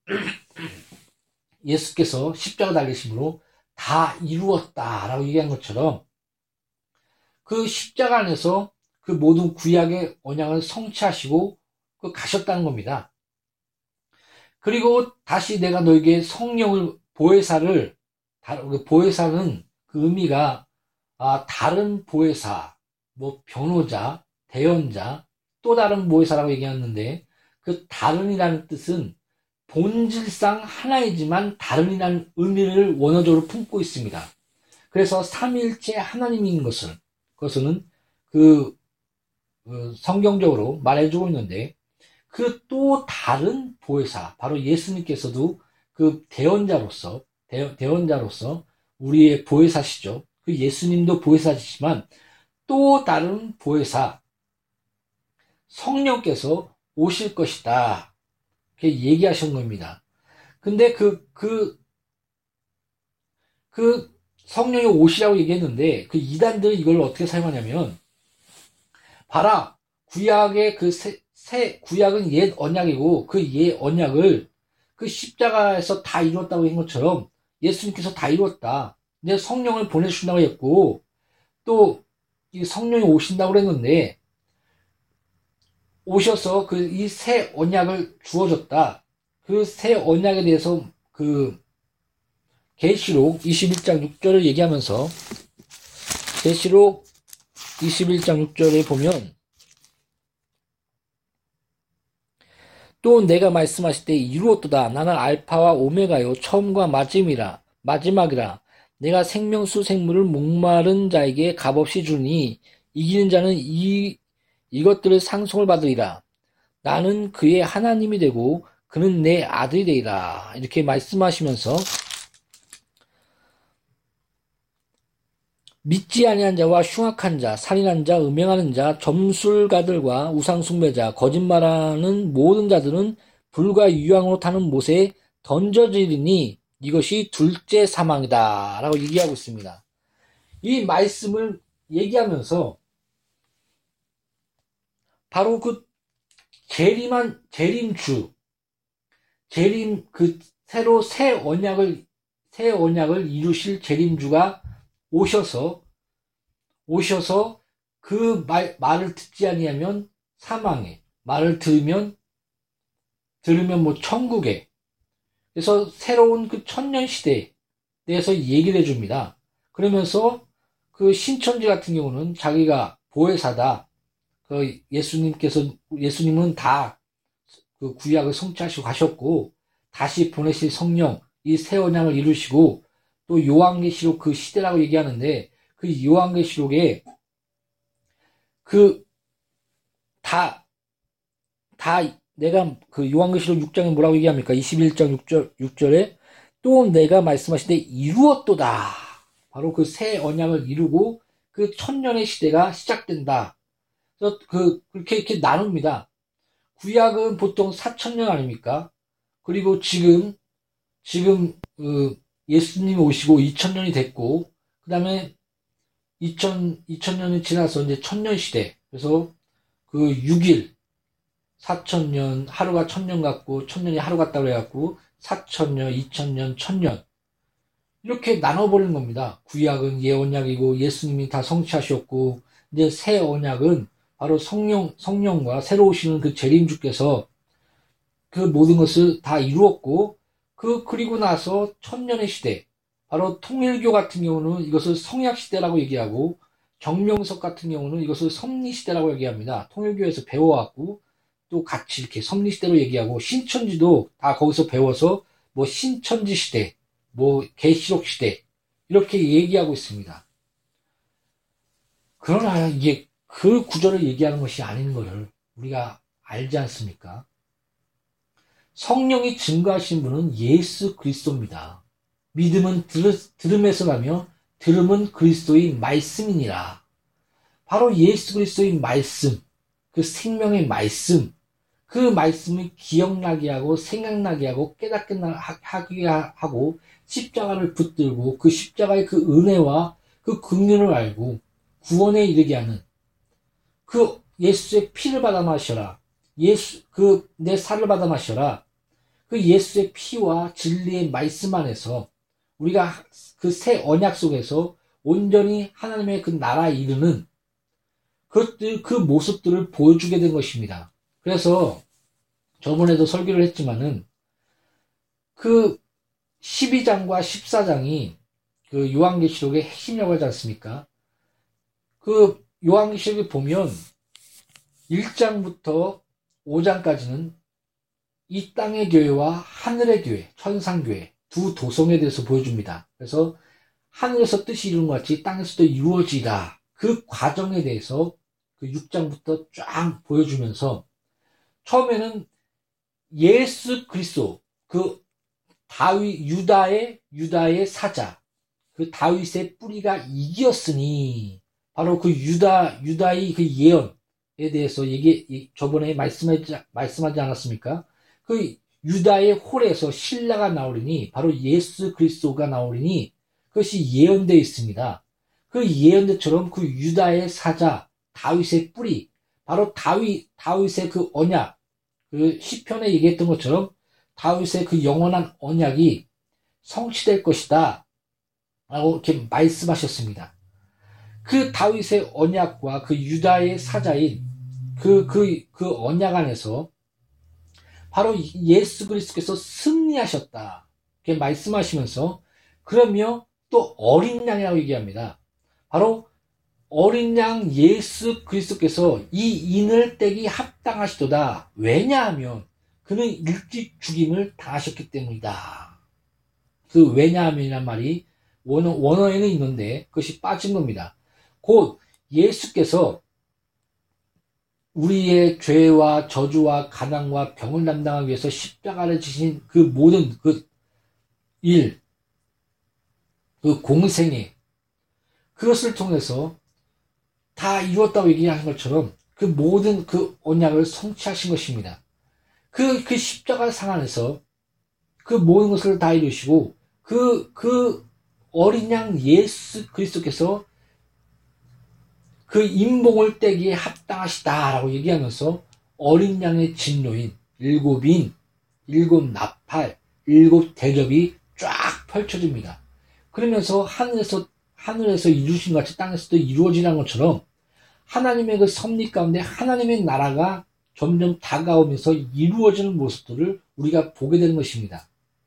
예수께서 십자가 달리심으로 다 이루었다라고 얘기한 것처럼 그 십자가 안에서 그 모든 구약의 언약을 성취하시고 가셨다는 겁니다. 그리고 다시 내가 너에게 성령을 보혜사는 그 의미가 다른 보혜사, 변호자, 대언자, 또 다른 보혜사라고 얘기하는데 그 다른이라는 뜻은 본질상 하나이지만 다른이라는 의미를 원어적으로 품고 있습니다. 그래서 삼위일체 하나님인 그것은 성경적으로 말해주고 있는데 그 또 다른 보혜사, 바로 예수님께서도 그 대언자로서 우리의 보혜사시죠. 그 예수님도 보혜사시지만 또 다른 보혜사, 성령께서 오실 것이다. 이렇게 얘기하신 겁니다. 근데 성령이 오시라고 얘기했는데 그 이단들은 이걸 어떻게 사용하냐면 봐라, 구약의 구약은 옛 언약이고 그 옛 언약을 그 십자가에서 다 이루었다고 한 것처럼 예수님께서 다 이루었다. 이제 성령을 보내주신다고 했고 또 이 성령이 오신다고 그랬는데 오셔서 이 새 언약을 주어졌다. 그 새 언약에 대해서 계시록 21장 6절을 얘기하면서 계시록 21장 6절에 보면 또 내가 말씀하실 때 이루었도다. 나는 알파와 오메가요 처음과 마지막이라. 내가 생명수 생물을 목마른 자에게 값없이 주니 이기는 자는 이것들을 상속을 받으리라. 나는 그의 하나님이 되고 그는 내 아들이 되리라. 이렇게 말씀하시면서 믿지 아니한 자와 흉악한 자, 살인한 자, 음행하는 자, 점술가들과 우상숭배자, 거짓말하는 모든 자들은 불과 유황으로 타는 못에 던져지리니 이것이 둘째 사망이다 라고 얘기하고 있습니다. 이 말씀을 얘기하면서 바로 새로 새 언약을 이루실 재림주가 오셔서 그 말을 듣지 아니하면 사망에, 말을 들으면 천국에. 그래서 새로운 천년 시대에 대해서 얘기를 해줍니다. 그러면서 그 신천지 같은 경우는 자기가 보혜사다. 예수님은 다 그 구약을 성취하시고 가셨고 다시 보내실 성령, 이 새 언약을 이루시고 또 요한계시록 그 시대라고 얘기하는데 그 요한계시록에 내가 요한계시록 6장에 뭐라고 얘기합니까? 21장 6절에 또 내가 말씀하실 때 이루었도다. 바로 그 새 언약을 이루고 그 천년의 시대가 시작된다. 그래서 이렇게 나눕니다. 구약은 보통 4,000년 아닙니까? 그리고 지금 예수님이 오시고 2,000년이 됐고, 그 다음에 2,000년이 지나서 이제 천년 시대. 그래서 6일, 4,000년, 하루가 1,000년 같고, 1,000년이 하루 같다고 해갖고, 4,000년, 2,000년, 1,000년. 이렇게 나눠버리는 겁니다. 구약은 예언약이고, 예수님이 다 성취하셨고, 이제 새 언약은 바로 성령과 새로 오시는 그 재림주께서 그 모든 것을 다 이루었고, 그리고 나서 천년의 시대, 바로 통일교 같은 경우는 이것을 성약시대라고 얘기하고, 정명석 같은 경우는 이것을 섭리시대라고 얘기합니다. 통일교에서 배워왔고 또 같이 이렇게 섭리시대로 얘기하고, 신천지도 다 거기서 배워서 뭐 신천지시대, 뭐 계시록시대 이렇게 얘기하고 있습니다. 그러나 이게 그 구절을 얘기하는 것이 아닌 것을 우리가 알지 않습니까? 성령이 증거하신 분은 예수 그리스도입니다. 믿음은 들음에서 나며 들음은 그리스도의 말씀이니라. 바로 예수 그리스도의 말씀, 그 생명의 말씀, 그 말씀을 기억나게 하고 생각나게 하고 깨닫게 하게 하고, 십자가를 붙들고 그 십자가의 그 은혜와 그 긍휼을 알고 구원에 이르게 하는 그 예수의 피를 받아 마셔라. 내 살을 받아 마셔라. 그 예수의 피와 진리의 말씀 안에서 우리가 그 새 언약 속에서 온전히 하나님의 그 나라에 이르는 그 모습들을 보여주게 된 것입니다. 그래서 저번에도 설교를 했지만은 그 12장과 14장이 그 요한계시록의 핵심이라고 하지 않습니까? 그 요한계시록에 보면 1장부터 5장까지는 이 땅의 교회와 하늘의 교회, 천상교회 두 도성에 대해서 보여줍니다. 그래서 하늘에서 뜻이 이루는 것 같이 땅에서도 이루어지라, 그 과정에 대해서 그 6장부터 쫙 보여주면서, 처음에는 예수 그리스도, 그 유다의 사자, 그 다윗의 뿌리가 이겼으니, 바로 그 유다의 그 예언에 대해서 저번에 말씀하지 않았습니까? 그 유다의 홀에서 신라가 나오리니 바로 예수 그리스도가 나오리니 그것이 예언되어 있습니다. 그 예언대처럼 그 유다의 사자, 다윗의 뿌리, 바로 다윗의 그 언약, 그 시편에 얘기했던 것처럼 다윗의 그 영원한 언약이 성취될 것이다 라고 이렇게 말씀하셨습니다. 그 다윗의 언약과 그 유다의 사자인 그 언약 안에서 바로 예수 그리스도께서 승리하셨다 이렇게 말씀하시면서, 그러며 또 어린 양이라고 얘기합니다. 바로 어린 양 예수 그리스도께서 이 인을 떼기 합당하시도다. 왜냐하면 그는 일찍 죽임을 당하셨기 때문이다. 그 왜냐하면이란 말이 원어에는 있는데 그것이 빠진 겁니다. 곧 예수께서 우리의 죄와 저주와 가난과 병을 담당하기 위해서 십자가를 지신 그 모든 그 일, 그 공생애, 그것을 통해서 다 이루었다고 얘기하는 것처럼 그 모든 그 언약을 성취하신 것입니다. 그 십자가 상 안에서 그 모든 것을 다 이루시고, 그 어린 양 예수 그리스도께서 그 인봉을 떼기에 합당하시다라고 얘기하면서 어린 양의 진노인 일곱 나팔, 일곱 대접이 쫙 펼쳐집니다. 그러면서 하늘에서 이루신 것 같이 땅에서도 이루어지는 것처럼 하나님의 그 섭리 가운데 하나님의 나라가 점점 다가오면서 이루어지는 모습들을 우리가 보게 되는 것입니다.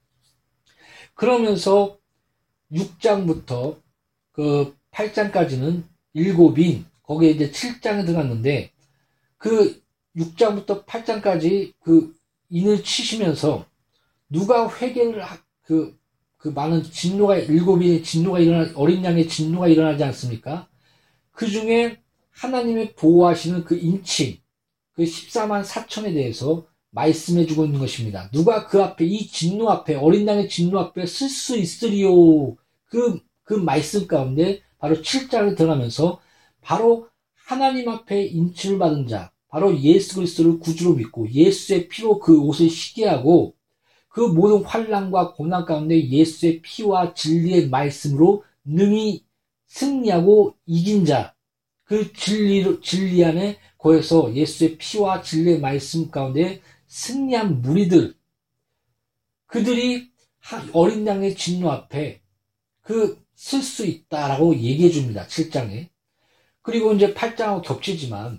그러면서 6장부터 그 8장까지는 일곱인, 거기에 이제 7장에 들어갔는데, 그 6장부터 8장까지 그 인을 치시면서 누가 회개를 그 많은 진노가, 일곱인의 진노가 어린 양의 진노가 일어나지 않습니까? 그 중에 하나님의 보호하시는 그 인칭, 그 14만 4천에 대해서 말씀해 주고 있는 것입니다. 누가 그 앞에, 이 진노 앞에, 어린 양의 진노 앞에 쓸 수 있으리요. 그 말씀 가운데 바로 7장에 들어가면서 바로 하나님 앞에 인침을 받은 자, 바로 예수 그리스도를 구주로 믿고 예수의 피로 그 옷을 시게 하고, 그 모든 환난과 고난 가운데 예수의 피와 진리의 말씀으로 능히 승리하고 이긴 자, 그 진리 안에 거해서 예수의 피와 진리의 말씀 가운데 승리한 무리들, 그들이 어린 양의 진노 앞에 쓸 수 있다라고 얘기해 줍니다. 7장에. 그리고 이제 8장하고 겹치지만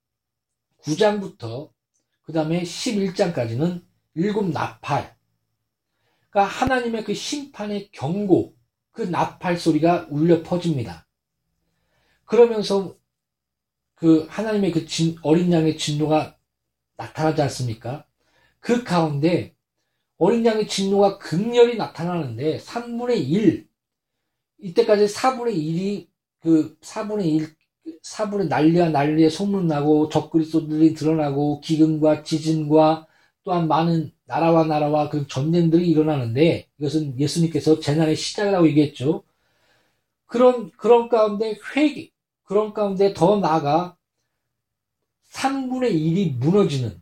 9장부터 그 다음에 11장까지는 일곱 나팔, 그러니까 하나님의 그 심판의 경고, 그 나팔 소리가 울려 퍼집니다. 그러면서 그 하나님의 그 어린 양의 진노가 나타나지 않습니까? 그 가운데 어린 양의 진노가 극렬히 나타나는데 3분의 1, 이때까지 4분의 1이 그 4분의 난리와 난리에 소문나고 적그리스도들이 드러나고 기근과 지진과 또한 많은 나라와 그 전쟁들이 일어나는데 이것은 예수님께서 재난의 시작이라고 얘기했죠. 그런 가운데 그런 가운데 더 나아가 3분의 1이 무너지는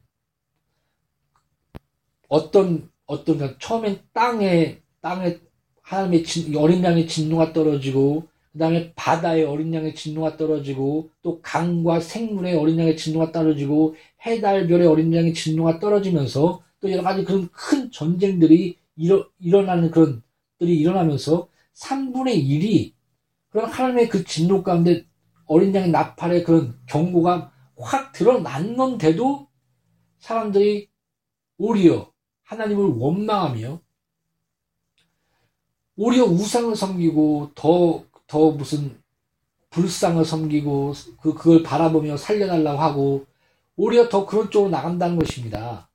어떤 처음엔 땅에 하나님의 어린 양의 진노가 떨어지고 그 다음에 바다에 어린 양의 진노가 떨어지고 또 강과 생물의 어린 양의 진노가 떨어지고 해달별의 어린 양의 진노가 떨어지면서 또 여러 가지 그런 큰 전쟁들이 일어나는 그런 들이 일어나면서 3분의 1이 그런 하나님의 그 진노 가운데 어린 양의 나팔의 그런 경고가 확 드러났는데도 사람들이 오히려 하나님을 원망하며 오히려 우상을 섬기고 더 무슨 불상을 섬기고 그걸 바라보며 살려달라고 하고 오히려 더 그런 쪽으로 나간다는 것입니다.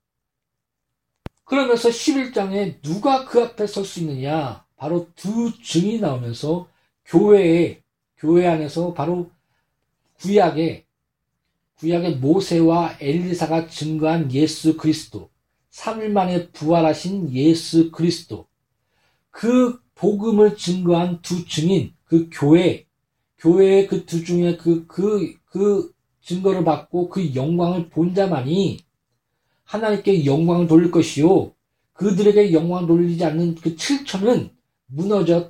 그러면서 11장에 누가 그 앞에 설 수 있느냐? 바로 두 증인이 나오면서 교회 안에서 바로 구약의 모세와 엘리사가 증거한 예수 그리스도, 3일 만에 부활하신 예수 그리스도, 그 복음을 증거한 두 증인, 그 교회의 그 두 중에 그 증거를 받고 그 영광을 본 자만이 하나님께 영광을 돌릴 것이요. 그들에게 영광을 돌리지 않는 그 7천은 무너져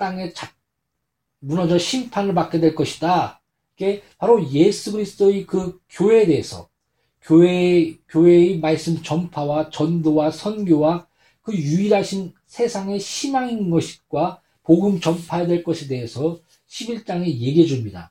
심판을 받게 될 것이다. 이게 바로 예수 그리스도의 그 교회에 대해서 교회의 말씀 전파와 전도와 선교와 그 유일하신 세상의 희망인 것과 복음 전파해야 될 것에 대해서 11장에 얘기해 줍니다.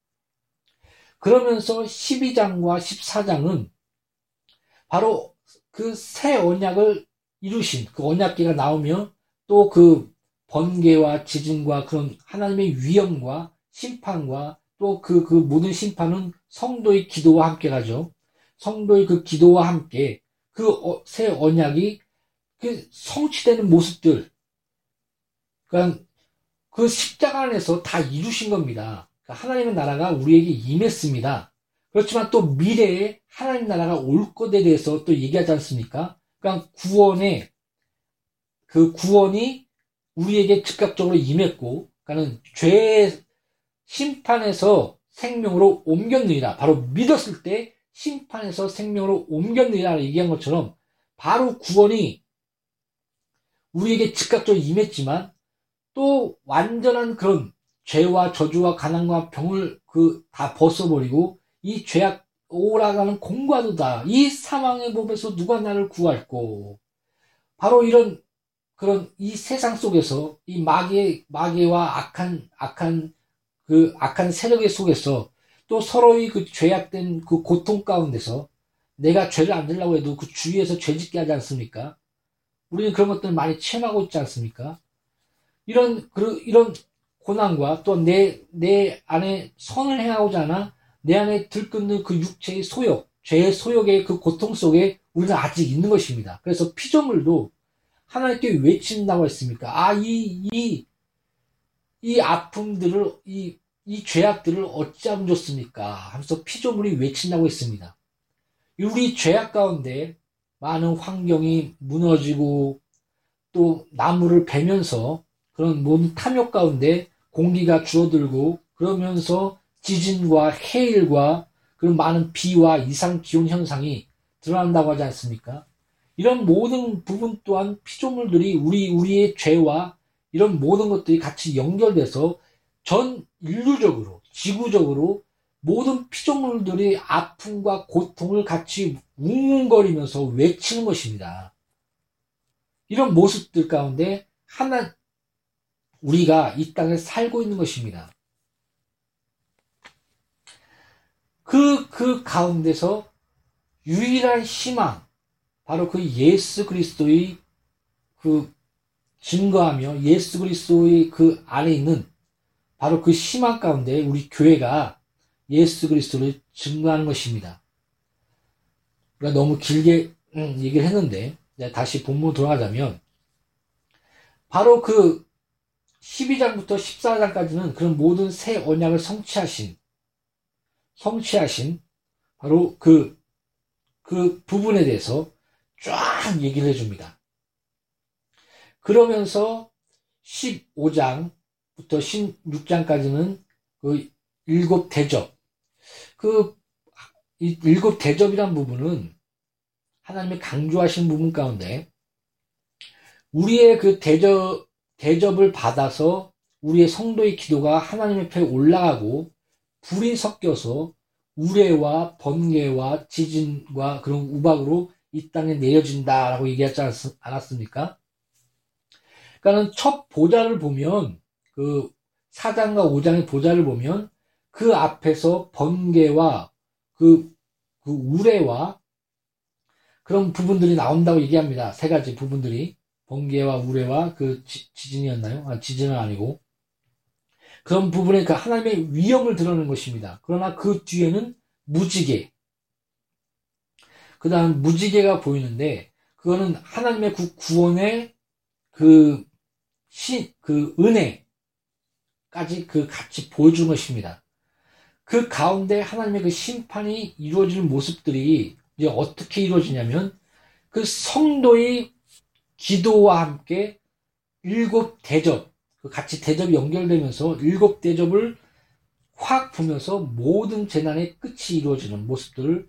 그러면서 12장과 14장은 바로 그 새 언약을 이루신 그 언약궤가 나오며 또 그 번개와 지진과 그런 하나님의 위엄과 심판과 또 그 모든 심판은 성도의 기도와 함께 가죠. 성도의 그 기도와 함께 그 새 언약이 그 성취되는 모습들, 그러니까 그 십자가 안에서 다 이루신 겁니다. 그러니까 하나님의 나라가 우리에게 임했습니다. 그렇지만 또 미래에 하나님 나라가 올 것에 대해서 또 얘기하지 않습니까? 그러니까 구원이 우리에게 즉각적으로 임했고, 그러니까는 죄의 심판에서 생명으로 옮겼느니라. 바로 믿었을 때 심판에서 생명으로 옮겼느니라 얘기한 것처럼 바로 구원이 우리에게 즉각적으로 임했지만 또 완전한 그런 죄와 저주와 가난과 병을 다 벗어버리고 이 죄악 오라가는 공과도다. 이 사망의 몸에서 누가 나를 구할꼬. 바로 이런 그런 이 세상 속에서 이 마귀와 악한 세력의 속에서 또 서로의 그 죄악된 그 고통 가운데서 내가 죄를 안 지려고 해도 그 주위에서 죄 짓게 하지 않습니까? 우리는 그런 것들을 많이 체험하고 있지 않습니까? 이런 고난과 또 내 안에 선을 행하고자 하나 내 안에 들끓는 그 육체의 소욕, 죄의 소욕의 그 고통 속에 우리는 아직 있는 것입니다. 그래서 피조물도 하나님께 외친다고 했습니까? 이 아픔들을, 이 죄악들을 어찌하면 좋습니까? 하면서 피조물이 외친다고 했습니다. 우리 죄악 가운데 많은 환경이 무너지고 또 나무를 베면서 그런 모든 탐욕 가운데 공기가 줄어들고 그러면서 지진과 해일과 그런 많은 비와 이상 기온 현상이 드러난다고 하지 않습니까? 이런 모든 부분 또한 피조물들이 우리의 죄와 이런 모든 것들이 같이 연결돼서 전 인류적으로 지구적으로 모든 피조물들이 아픔과 고통을 같이 웅웅거리면서 외치는 것입니다. 이런 모습들 가운데 우리가 이 땅에 살고 있는 것입니다. 그 가운데서 유일한 희망, 바로 그 예수 그리스도의 그 증거하며 예수 그리스도의 그 안에 있는 바로 그 희망 가운데 우리 교회가 예수 그리스도를 증거하는 것입니다. 그러니까 너무 길게 얘기를 했는데 다시 본문 돌아가자면 바로 그 12장부터 14장까지는 그런 모든 새 언약을 성취하신 바로 그 부분에 대해서 쫙 얘기를 해줍니다. 그러면서 15장부터 16장까지는 그 일곱 대접, 이 일곱 대접이란 부분은 하나님의 강조하신 부분 가운데 우리의 그 대접을 받아서 우리의 성도의 기도가 하나님 앞에 올라가고 불이 섞여서 우레와 번개와 지진과 그런 우박으로 이 땅에 내려진다라고 얘기하지 않았습니까? 그러니까는 첫 보좌를 보면 그 4장과 5장의 보좌를 보면 그 앞에서 번개와 그 우레와 그런 부분들이 나온다고 얘기합니다. 세 가지 부분들이 번개와 우레와 그 지진이었나요? 지진은 아니고 그런 부분에 그 하나님의 위엄을 드러내는 것입니다. 그러나 그 뒤에는 무지개, 그 다음 무지개가 보이는데 그거는 하나님의 그 구원의 그 은혜까지 같이 보여준 것입니다. 그 가운데 하나님의 그 심판이 이루어지는 모습들이 이제 어떻게 이루어지냐면 그 성도의 기도와 함께 일곱 대접, 같이 대접이 연결되면서 일곱 대접을 확 부면서 모든 재난의 끝이 이루어지는 모습들을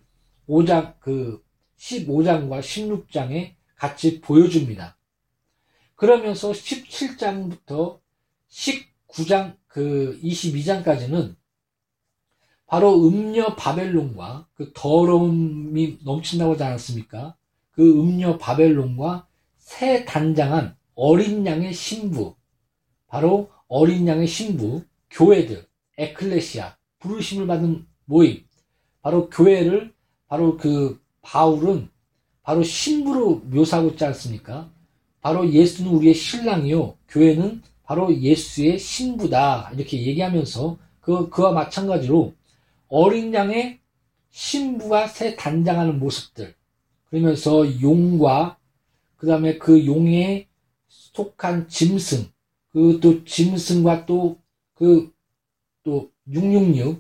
15장과 16장에 같이 보여줍니다. 그러면서 17장부터 19장, 22장까지는 바로 음녀 바벨론과 그 더러움이 넘친다고 하지 않았습니까? 그 음녀 바벨론과 새 단장한 어린 양의 신부, 바로 어린 양의 신부, 교회들, 에클레시아, 부르심을 받은 모임, 바로 교회를, 바로 그 바울은 바로 신부로 묘사하고 있지 않습니까? 바로 예수는 우리의 신랑이요, 교회는 바로 예수의 신부다, 이렇게 얘기하면서 그와 마찬가지로 어린 양의 신부가 새 단장하는 모습들, 그러면서 용과 그 다음에 그 용에 속한 짐승, 또 짐승과 또 666,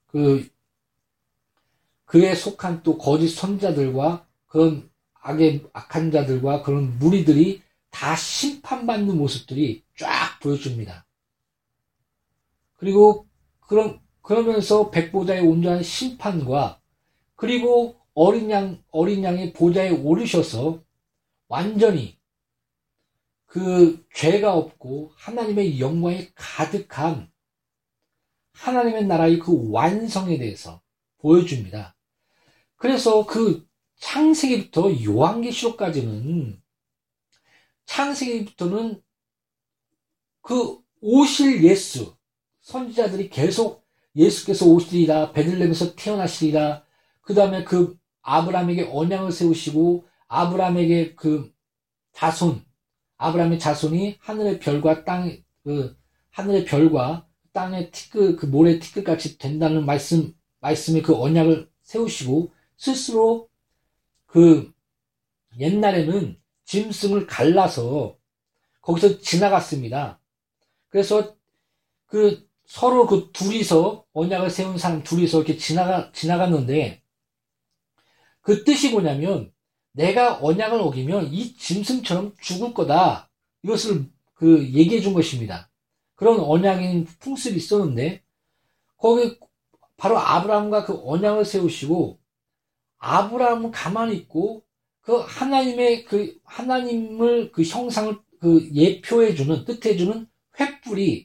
그에 속한 또 거짓 선자들과 그런 악한 자들과 그런 무리들이 다 심판받는 모습들이 쫙 보여줍니다. 그리고 그러면서 백보자의 온전한 심판과 그리고 어린 양의 보좌에 오르셔서 완전히 그 죄가 없고 하나님의 영광이 가득한 하나님의 나라의 그 완성에 대해서 보여줍니다. 그래서 그 창세기부터 요한계시록까지는 창세기부터는 그 오실 예수, 선지자들이 계속 예수께서 오시리라, 베들레헴에서 태어나시리라, 그 다음에 그 아브라함에게 언약을 세우시고 아브라함에게 아브라함의 자손이 하늘의 별과 하늘의 별과 땅의 티끌, 모래 티끌 같이 된다는 말씀의 그 언약을 세우시고 스스로 옛날에는 짐승을 갈라서 거기서 지나갔습니다. 그래서 서로 둘이서 언약을 세운 사람 둘이서 이렇게 지나갔는데 그 뜻이 뭐냐면 내가 언약을 어기면 이 짐승처럼 죽을 거다. 이것을 얘기해 준 것입니다. 그런 언약인 풍습이 있었는데 거기 바로 아브라함과 그 언약을 세우시고 아브라함은 가만히 있고 하나님을 형상을 예표해 주는 뜻해 주는 횃불이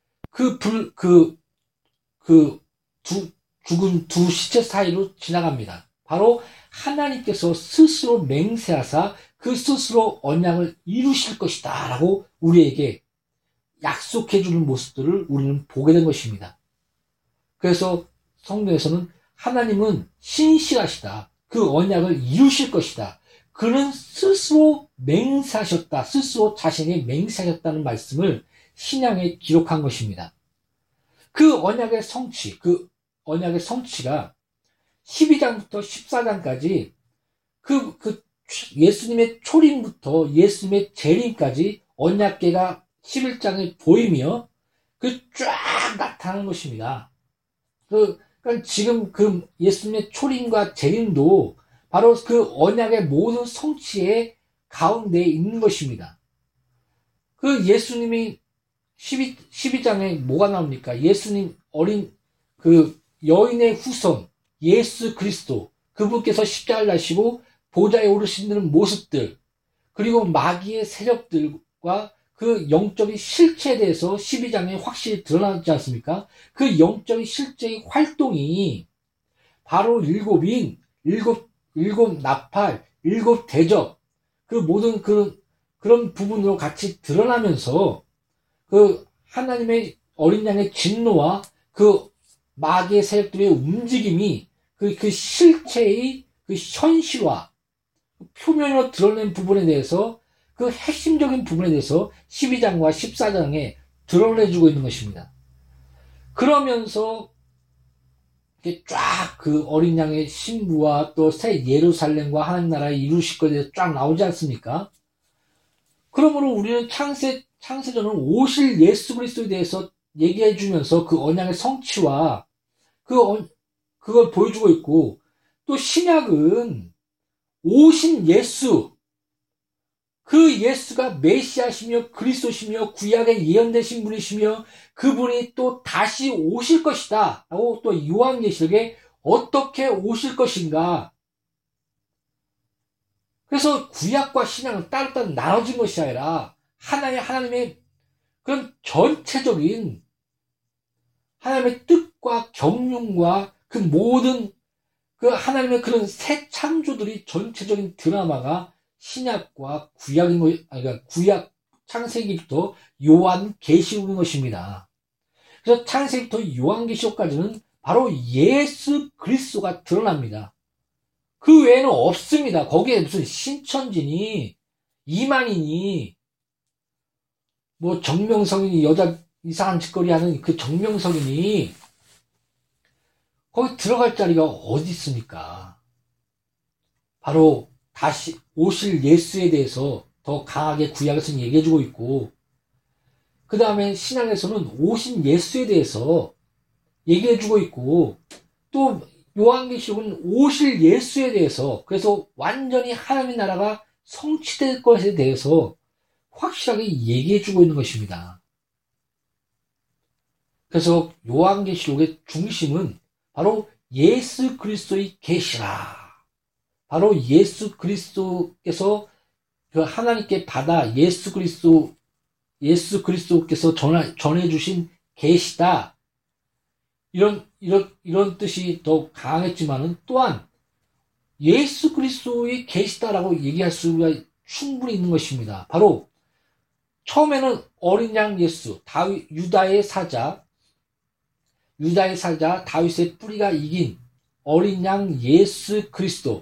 죽은 두 시체 사이로 지나갑니다. 바로 하나님께서 스스로 맹세하사 스스로 언약을 이루실 것이다 라고 우리에게 약속해 주는 모습들을 우리는 보게 된 것입니다. 그래서 성경에서는 하나님은 신실하시다. 그 언약을 이루실 것이다. 그는 스스로 맹세하셨다. 스스로 자신이 맹세하셨다는 말씀을 신약에 기록한 것입니다. 그 언약의 성취가 12장부터 14장까지 예수님의 초림부터 예수님의 재림까지 언약궤가 11장에 보이며 쫙 나타나는 것입니다. 그러니까 지금 예수님의 초림과 재림도 바로 그 언약의 모든 성취의 가운데에 있는 것입니다. 예수님이 12장에 뭐가 나옵니까? 예수님 어린 여인의 후손 예수 그리스도 그분께서 십자가를 나시고 보좌에 오르시는 모습들, 그리고 마귀의 세력들과 그 영적인 실체에 대해서 12장에 확실히 드러나지 않습니까? 그 영적인 실체의 활동이 바로 일곱 나팔, 일곱 대접, 모든 그런 부분으로 같이 드러나면서 하나님의 어린 양의 진노와 마귀의 세력들의 움직임이 실체의 현실화, 표면으로 드러낸 부분에 대해서 핵심적인 부분에 대해서 12장과 14장에 드러내주고 있는 것입니다. 그러면서 쫙 어린 양의 신부와 또 새 예루살렘과 하나님 나라의 이루실 것에 대해서 쫙 나오지 않습니까? 그러므로 우리는 창세전은 오실 예수 그리스도에 대해서 얘기해 주면서 그 언약의 성취와 그걸 보여주고 있고, 또 신약은 오신 예수, 그 예수가 메시아시며 그리스도시며 구약에 예언되신 분이시며 그분이 또 다시 오실 것이다 라고 또 요한계시록에 어떻게 오실 것인가. 그래서 구약과 신약은 따로따로 나눠진 것이 아니라 하나님의 그런 전체적인 하나님의 뜻과 경륜과 모든 하나님의 그런 새 창조들이 전체적인 드라마가 신약과 그러니까 구약 창세기부터 요한계시록인 것입니다. 그래서 창세기부터 요한계시록까지는 바로 예수 그리스도가 드러납니다. 그 외에는 없습니다. 거기에 무슨 신천지니 이만희니 정명석이니 여자 이상한 짓거리 하는 정명석이니 거기 들어갈 자리가 어디 있습니까? 바로 다시 오실 예수에 대해서 더 강하게 구약에서는 얘기해주고 있고, 그 다음에 신약에서는 오신 예수에 대해서 얘기해주고 있고, 또 요한계시록은 오실 예수에 대해서, 그래서 완전히 하나님의 나라가 성취될 것에 대해서 확실하게 얘기해주고 있는 것입니다. 그래서 요한계시록의 중심은 바로 예수 그리스도의 계시라. 바로 예수 그리스도께서 하나님께 받아 예수 그리스도께서 전해주신 계시다. 이런 뜻이 더 강했지만은 또한 예수 그리스도의 계시다라고 얘기할 수가 충분히 있는 것입니다. 바로 처음에는 어린 양 예수, 유다의 사자 다윗의 뿌리가 이긴 어린 양 예수 그리스도,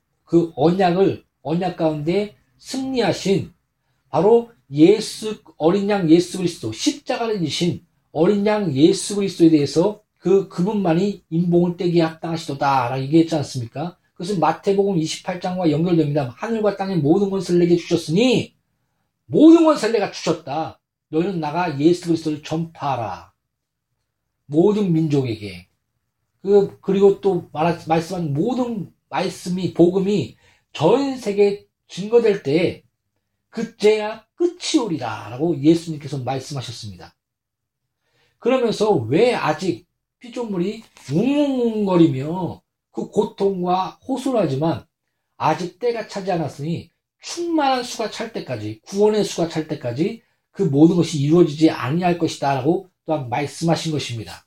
언약 가운데 승리하신 바로 어린 양 예수 그리스도, 십자가를 지신 어린 양 예수 그리스도에 대해서 그분만이 인봉을 떼기에 합당하시도다 라고 얘기했지 않습니까? 그것은 마태복음 28장과 연결됩니다. 하늘과 땅의 모든 것을 내게 주셨으니 모든 것을 내가 주셨다. 너희는 나가 예수 그리스도를 전파하라. 모든 민족에게. 그리고 또 말씀한 모든 복음이 전 세계에 증거될 때 그때야 끝이 오리라 라고 예수님께서 말씀하셨습니다. 그러면서 왜 아직 피조물이 웅웅거리며 고통과 호소를 하지만 아직 때가 차지 않았으니 충만한 수가 찰 때까지, 구원의 수가 찰 때까지 그 모든 것이 이루어지지 아니할 것이다 라고 또한 말씀하신 것입니다.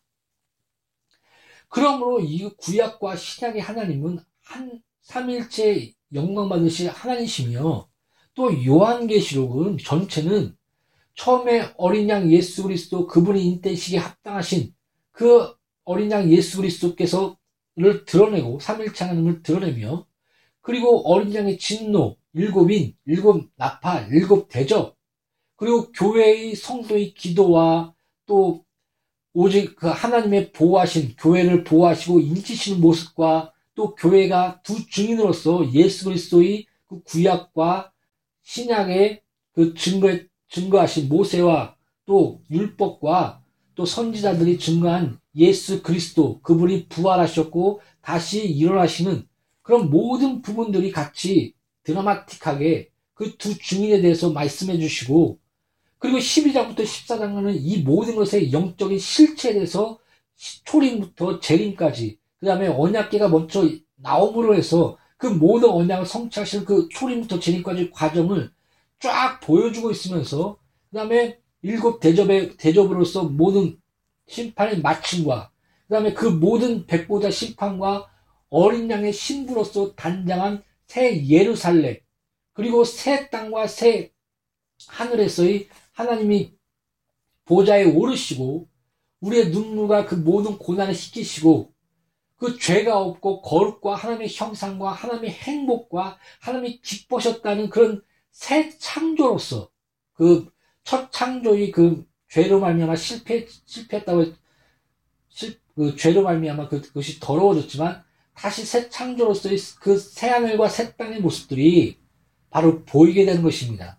그러므로 이 구약과 신약의 하나님은 삼일체 영광 받으실 하나님이시며, 또 요한계시록은 전체는 처음에 어린 양 예수 그리스도 그분이 인대식에 합당하신 그 어린 양 예수 그리스도께서를 드러내고 삼일체 하나님을 드러내며, 그리고 어린 양의 진노, 일곱인, 일곱 나팔, 일곱 대접, 그리고 교회의 성도의 기도와 또 오직 그 하나님의 보호하신, 교회를 보호하시고 인치시는 모습과 또 교회가 두 증인으로서 예수 그리스도의 그 구약과 신약의 그 증거하신 모세와 또 율법과 또 선지자들이 증거한 예수 그리스도, 그분이 부활하셨고 다시 일어나시는 그런 모든 부분들이 같이 드라마틱하게 그 두 증인에 대해서 말씀해 주시고, 그리고 12장부터 14장은 이 모든 것의 영적인 실체에 대해서 초림부터 재림까지, 그 다음에 언약궤가 먼저 나옴으로 해서 그 모든 언약을 성취하시는 그 초림부터 재림까지 과정을 쫙 보여주고 있으면서, 그 다음에 일곱 대접으로서 모든 심판의 마침과, 그 다음에 그 모든 백보자 심판과 어린 양의 신부로서 단장한 새 예루살렘, 그리고 새 땅과 새 하늘에서의 하나님이 보좌에 오르시고 우리의 눈물과 그 모든 고난을 씻기시고 그 죄가 없고 거룩과 하나님의 형상과 하나님의 행복과 하나님이 기뻐하셨다는 그런 새 창조로서, 그 첫 창조의 그 죄로 말미암아 실패했다고, 그 죄로 말미암아 그것이 더러워졌지만 다시 새 창조로서의 그 새 하늘과 새 땅의 모습들이 바로 보이게 되는 것입니다.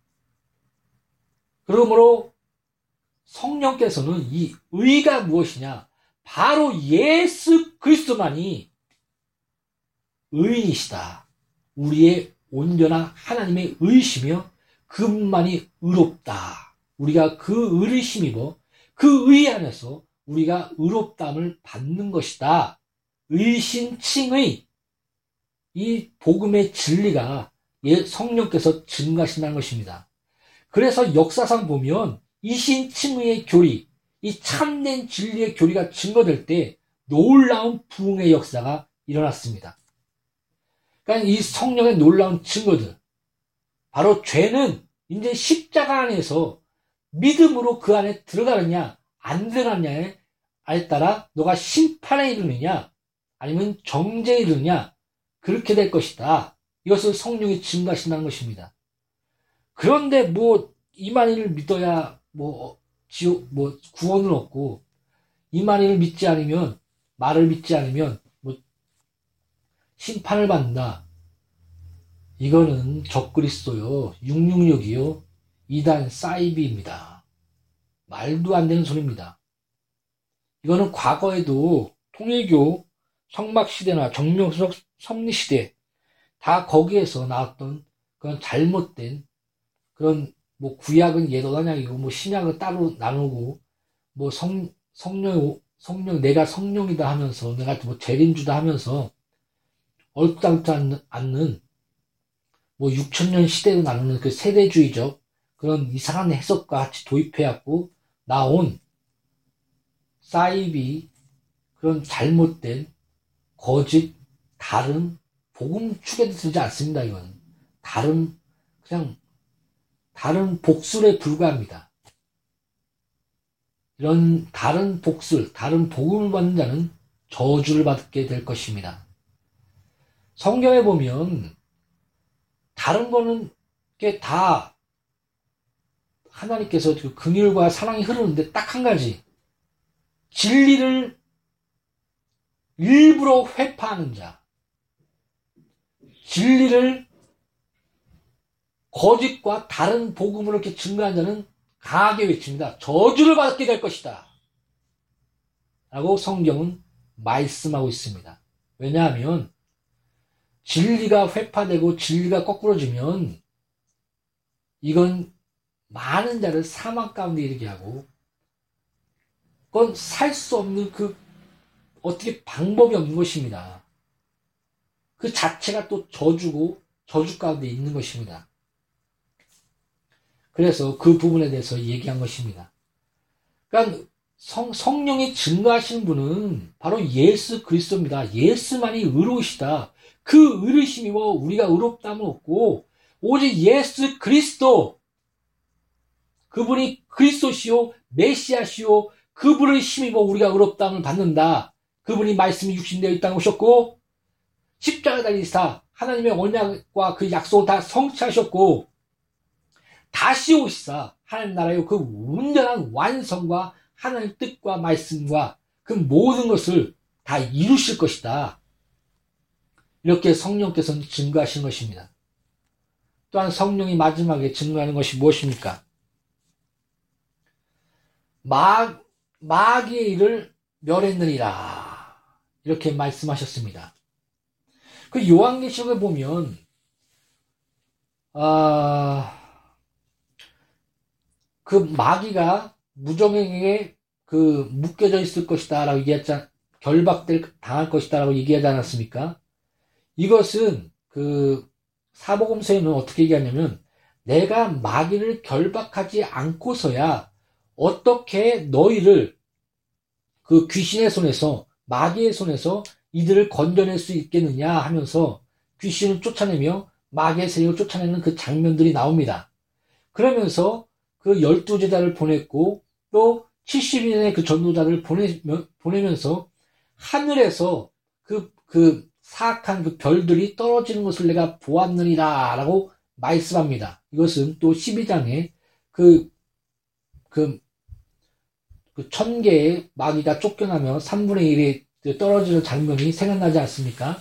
그러므로 성령께서는 이 의가 무엇이냐? 바로 예수 그리스도만이 의인이시다. 우리의 온전한 하나님의 의시며 그분만이 의롭다. 우리가 그 의를 힘입어 그 의 안에서 우리가 의롭다함을 받는 것이다. 의신칭의 이 복음의 진리가 성령께서 증가하신다는 것입니다. 그래서 역사상 보면 이신칭의의 교리, 이 참된 진리의 교리가 증거될 때 놀라운 부흥의 역사가 일어났습니다. 그러니까 이 성령의 놀라운 증거들, 바로 죄는 이제 십자가 안에서 믿음으로 그 안에 들어가느냐 안 들어가느냐에 따라 너가 심판에 이르느냐 아니면 정죄에 이르느냐 그렇게 될 것이다. 이것을 성령이 증가하신다는 것입니다. 그런데 이만희를 믿어야 구원을 얻고, 이만희를 믿지 않으면, 말을 믿지 않으면 심판을 받는다. 이거는 적그리스도요, 666이요, 이단 사이비입니다. 말도 안 되는 소리입니다. 이거는 과거에도 통일교 성막시대나 정명석 섭리시대 다 거기에서 나왔던 그런 잘못된 그런 구약은 옛 언약이고 신약은 따로 나누고 성령 내가 성령이다 하면서 내가 재림주다 하면서 얼떨지 않는 6,000년 시대로 나누는 그 세대주의적 그런 이상한 해석과 같이 도입해갖고 나온 사이비 그런 잘못된 거짓 다른 복음 축에도 들지 않습니다. 이건 그냥 다른 복술에 불과합니다. 이런 다른 복술, 다른 복음을 받는 자는 저주를 받게 될 것입니다. 성경에 보면 다른 거는 게 다 하나님께서 그 긍휼과 사랑이 흐르는데 딱 한 가지, 진리를 일부러 회파하는 자, 진리를 거짓과 다른 복음으로 이렇게 증거한 자는 강하게 외칩니다. 저주를 받게 될 것이다. 라고 성경은 말씀하고 있습니다. 왜냐하면 진리가 회파되고 진리가 거꾸러지면 이건 많은 자를 사망 가운데 이르게 하고, 그건 살 수 없는 어떻게 방법이 없는 것입니다. 그 자체가 또 저주고 저주 가운데 있는 것입니다. 그래서 그 부분에 대해서 얘기한 것입니다. 그러니까 성령이 증거하시는 분은 바로 예수 그리스도입니다. 예수만이 의로우시다. 그 의를 힘입어 우리가 의롭다함을 얻고 오직 예수 그리스도, 그분이 그리스도시요 메시아시요 그분을 힘입어 우리가 의롭다함을 받는다. 그분이 말씀이 육신되어 이 땅에 오셨고 십자가 달리사 하나님의 언약과 그 약속을 다 성취하셨고 다시 오시사 하나님 나라의 그 온전한 완성과 하나님의 뜻과 말씀과 그 모든 것을 다 이루실 것이다. 이렇게 성령께서는 증거하시는 것입니다. 또한 성령이 마지막에 증거하는 것이 무엇입니까? 마귀의 일을 멸했느니라. 이렇게 말씀하셨습니다. 그 요한계시록에 보면 그 마귀가 무정에게 그 묶여져 있을 것이다 라고 당할 것이다 라고 얘기하지 않았습니까? 이것은 그 사복음서에는 어떻게 얘기하냐면 내가 마귀를 결박하지 않고서야 어떻게 너희를 그 귀신의 손에서 마귀의 손에서 이들을 건져낼 수 있겠느냐 하면서 귀신을 쫓아내며 마귀의 세력을 쫓아내는 그 장면들이 나옵니다. 그러면서 그 12제자를 보냈고 또 70인의 그 전도자를 보내면서 하늘에서 그 사악한 그 별들이 떨어지는 것을 내가 보았느니라 라고 말씀합니다. 이것은 또 12장에 그 1000개의 마귀가 쫓겨나며 3분의 1이 떨어지는 장면이 생각나지 않습니까?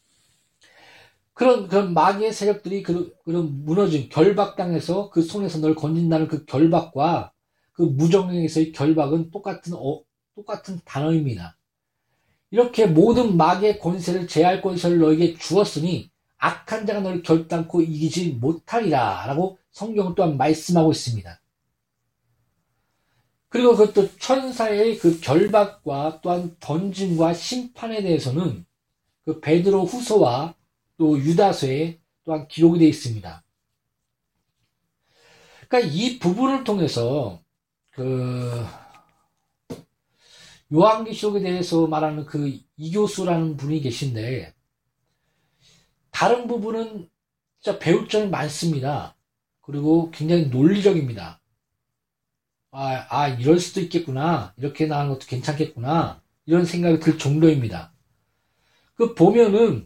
그런 마귀의 세력들이 그런 무너진 결박당해서 그 손에서 널 건진다는 그 결박과 그 무정에서의 결박은 똑같은 단어입니다. 이렇게 모든 마귀의 권세를 제할 권세를 너에게 주었으니 악한 자가 너를 결단코 이기지 못하리라 라고 성경은 또한 말씀하고 있습니다. 그리고 그것도 천사의 그 결박과 또한 던짐과 심판에 대해서는 그 베드로 후서와 또 유다서에 또한 기록이 되어 있습니다. 그러니까 이 부분을 통해서 그 요한계시록에 대해서 말하는 그 이교수라는 분이 계신데 다른 부분은 진짜 배울 점이 많습니다. 그리고 굉장히 논리적입니다. 이럴 수도 있겠구나. 이렇게 나가는 것도 괜찮겠구나. 이런 생각이 들 정도입니다. 그 보면은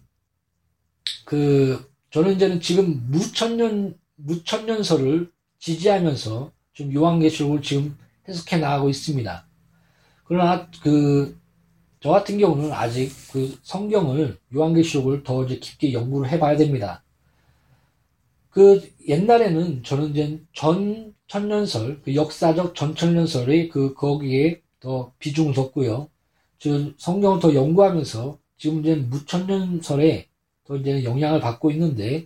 저는 이제는 지금 무천년설을 지지하면서 좀 요한계시록을 지금 해석해 나가고 있습니다. 그러나 저 같은 경우는 아직 그 성경을 요한계시록을 더 이제 깊게 연구를 해봐야 됩니다. 옛날에는 저는 이제 전천년설, 역사적 전천년설의 거기에 더 비중을 뒀고요. 성경을 더 연구하면서 지금 이제 무천년설에 더 이제 영향을 받고 있는데,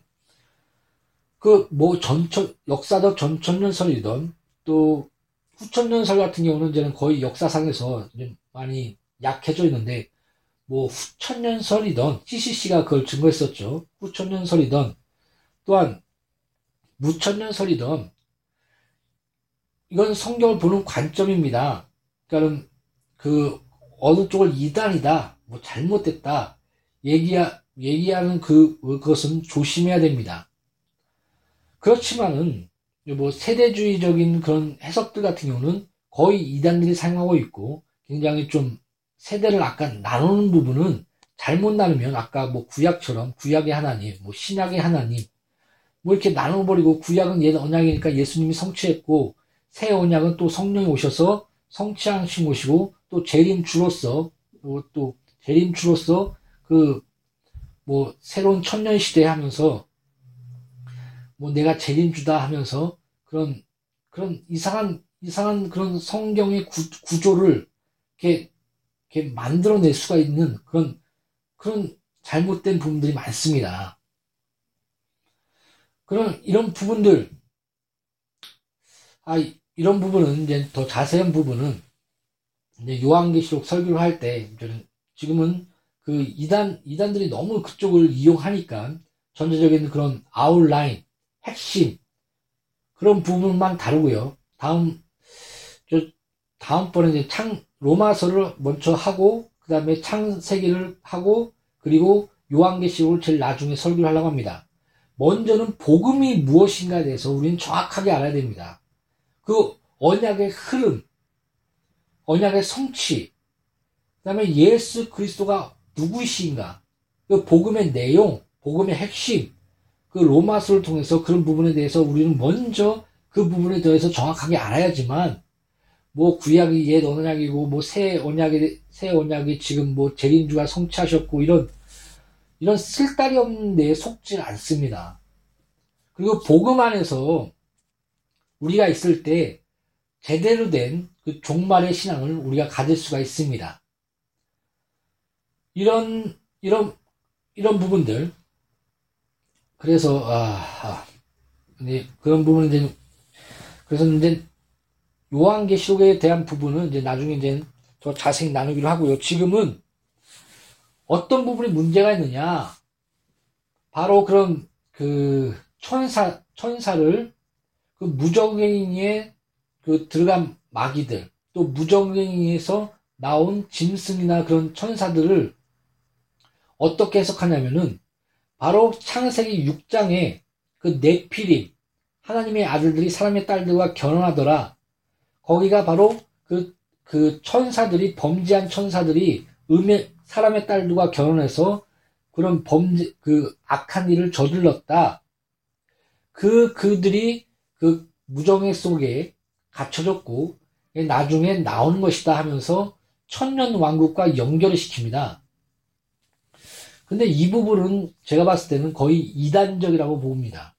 역사적 전천년설이던 또 후천년설 같은 경우는 이제는 거의 역사상에서 많이 약해져 있는데, 후천년설이던, CCC가 그걸 증거했었죠. 후천년설이던, 또한 무천년설이던, 이건 성경을 보는 관점입니다. 그러니까 어느 쪽을 이단이다, 잘못됐다, 얘기하는 그것은 조심해야 됩니다. 그렇지만은, 세대주의적인 그런 해석들 같은 경우는 거의 이단들이 사용하고 있고, 굉장히 좀 세대를 아까 나누는 부분은 잘못 나누면 아까 구약처럼 구약의 하나님, 신약의 하나님, 이렇게 나눠버리고 구약은 옛 언약이니까 예수님이 성취했고, 새 언약은 또 성령이 오셔서 성취하신 것이고, 또 재림주로서 새로운 천년 시대 하면서 내가 재림주다 하면서 그런 이상한 그런 성경의 구조를 이렇게 만들어낼 수가 있는 그런 잘못된 부분들이 많습니다. 이런 부분은 이제 더 자세한 부분은 이제 요한계시록 설교를 할 때 지금은 이단들이 너무 그쪽을 이용하니까 전체적인 그런 아웃라인, 핵심 그런 부분만 다루고요. 다음번에 이제 로마서를 먼저 하고 그 다음에 창세기를 하고 그리고 요한계시록을 제일 나중에 설교를 하려고 합니다. 먼저는 복음이 무엇인가에 대해서 우리는 정확하게 알아야 됩니다. 그 언약의 흐름, 언약의 성취, 그 다음에 예수 그리스도가 누구이신가, 그 복음의 내용, 복음의 핵심, 그 로마서를 통해서 그런 부분에 대해서 우리는 먼저 그 부분에 대해서 정확하게 알아야지만, 뭐 구약이 옛 언약이고 뭐 새 언약이 지금 뭐 재림주가 성취하셨고 이런 쓸데기 없는 데에 속지 않습니다. 그리고 복음 안에서 우리가 있을 때 제대로 된 그 종말의 신앙을 우리가 가질 수가 있습니다. 이런 부분들. 그래서, 네, 그런 부분은 이제, 그래서 이제 요한계시록에 대한 부분은 이제 나중에 이제 더 자세히 나누기로 하고요. 지금은 어떤 부분이 문제가 있느냐. 바로 그런 그 천사를 그 무정행에 그 들어간 마귀들, 또 무정행에서 나온 짐승이나 그런 천사들을 어떻게 해석하냐면은 바로 창세기 6장에 그 네피림, 하나님의 아들들이 사람의 딸들과 결혼하더라. 거기가 바로 그 천사들이, 범죄한 천사들이 사람의 딸들과 결혼해서 그런 악한 일을 저질렀다. 그들이 그 무정의 속에 갇혀졌고, 나중에 나오는 것이다 하면서 천년 왕국과 연결을 시킵니다. 근데 이 부분은 제가 봤을 때는 거의 이단적이라고 봅니다.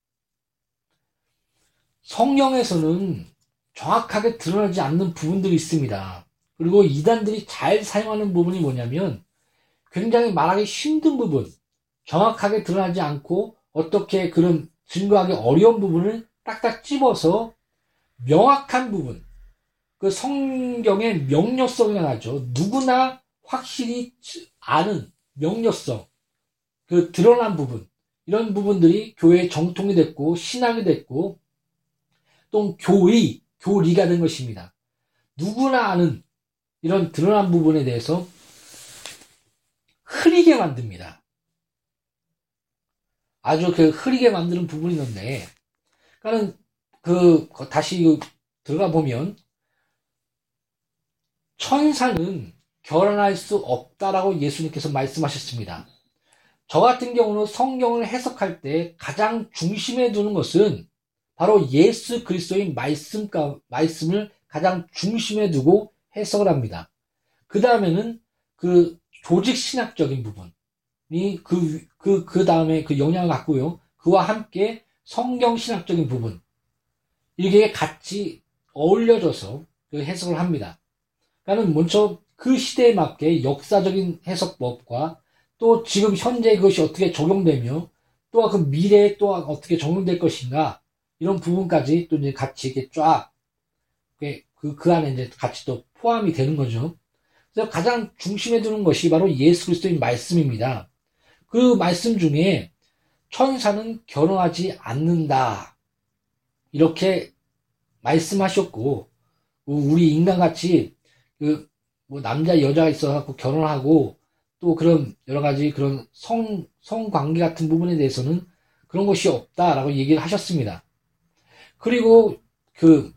성경에서는 정확하게 드러나지 않는 부분들이 있습니다. 그리고 이단들이 잘 사용하는 부분이 뭐냐면 굉장히 말하기 힘든 부분, 정확하게 드러나지 않고 어떻게 그런 증거하기 어려운 부분을 딱딱 집어서 명확한 부분, 그 성경의 명료성이 나죠. 누구나 확실히 아는 명료성, 그 드러난 부분, 이런 부분들이 교회의 정통이 됐고 신앙이 됐고 또 교리가 된 것입니다. 누구나 아는 이런 드러난 부분에 대해서 흐리게 만듭니다. 아주 그 흐리게 만드는 부분이 있는데, 그러니까는 다시 들어가 보면 천사는 결혼할 수 없다라고 예수님께서 말씀하셨습니다. 저 같은 경우는 성경을 해석할 때 가장 중심에 두는 것은 바로 예수 그리스도의 말씀을 가장 중심에 두고 해석을 합니다. 그 다음에는 그 조직 신학적인 부분이 그 다음에 그 영향을 갖고요. 그와 함께 성경 신학적인 부분. 이게 같이 어울려져서 그 해석을 합니다. 그러니까 먼저 그 시대에 맞게 역사적인 해석법과 또 지금 현재 그것이 어떻게 적용되며 또 그 미래에 또 어떻게 적용될 것인가 이런 부분까지 또 이제 같이 이렇게 쫙 그 안에 이제 같이 또 포함이 되는 거죠. 그래서 가장 중심에 두는 것이 바로 예수 그리스도의 말씀입니다. 그 말씀 중에 천사는 결혼하지 않는다 이렇게 말씀하셨고 우리 인간같이 뭐 남자 여자가 있어서 결혼하고 또 그런 여러 가지 그런 성관계 같은 부분에 대해서는 그런 것이 없다라고 얘기를 하셨습니다. 그리고 그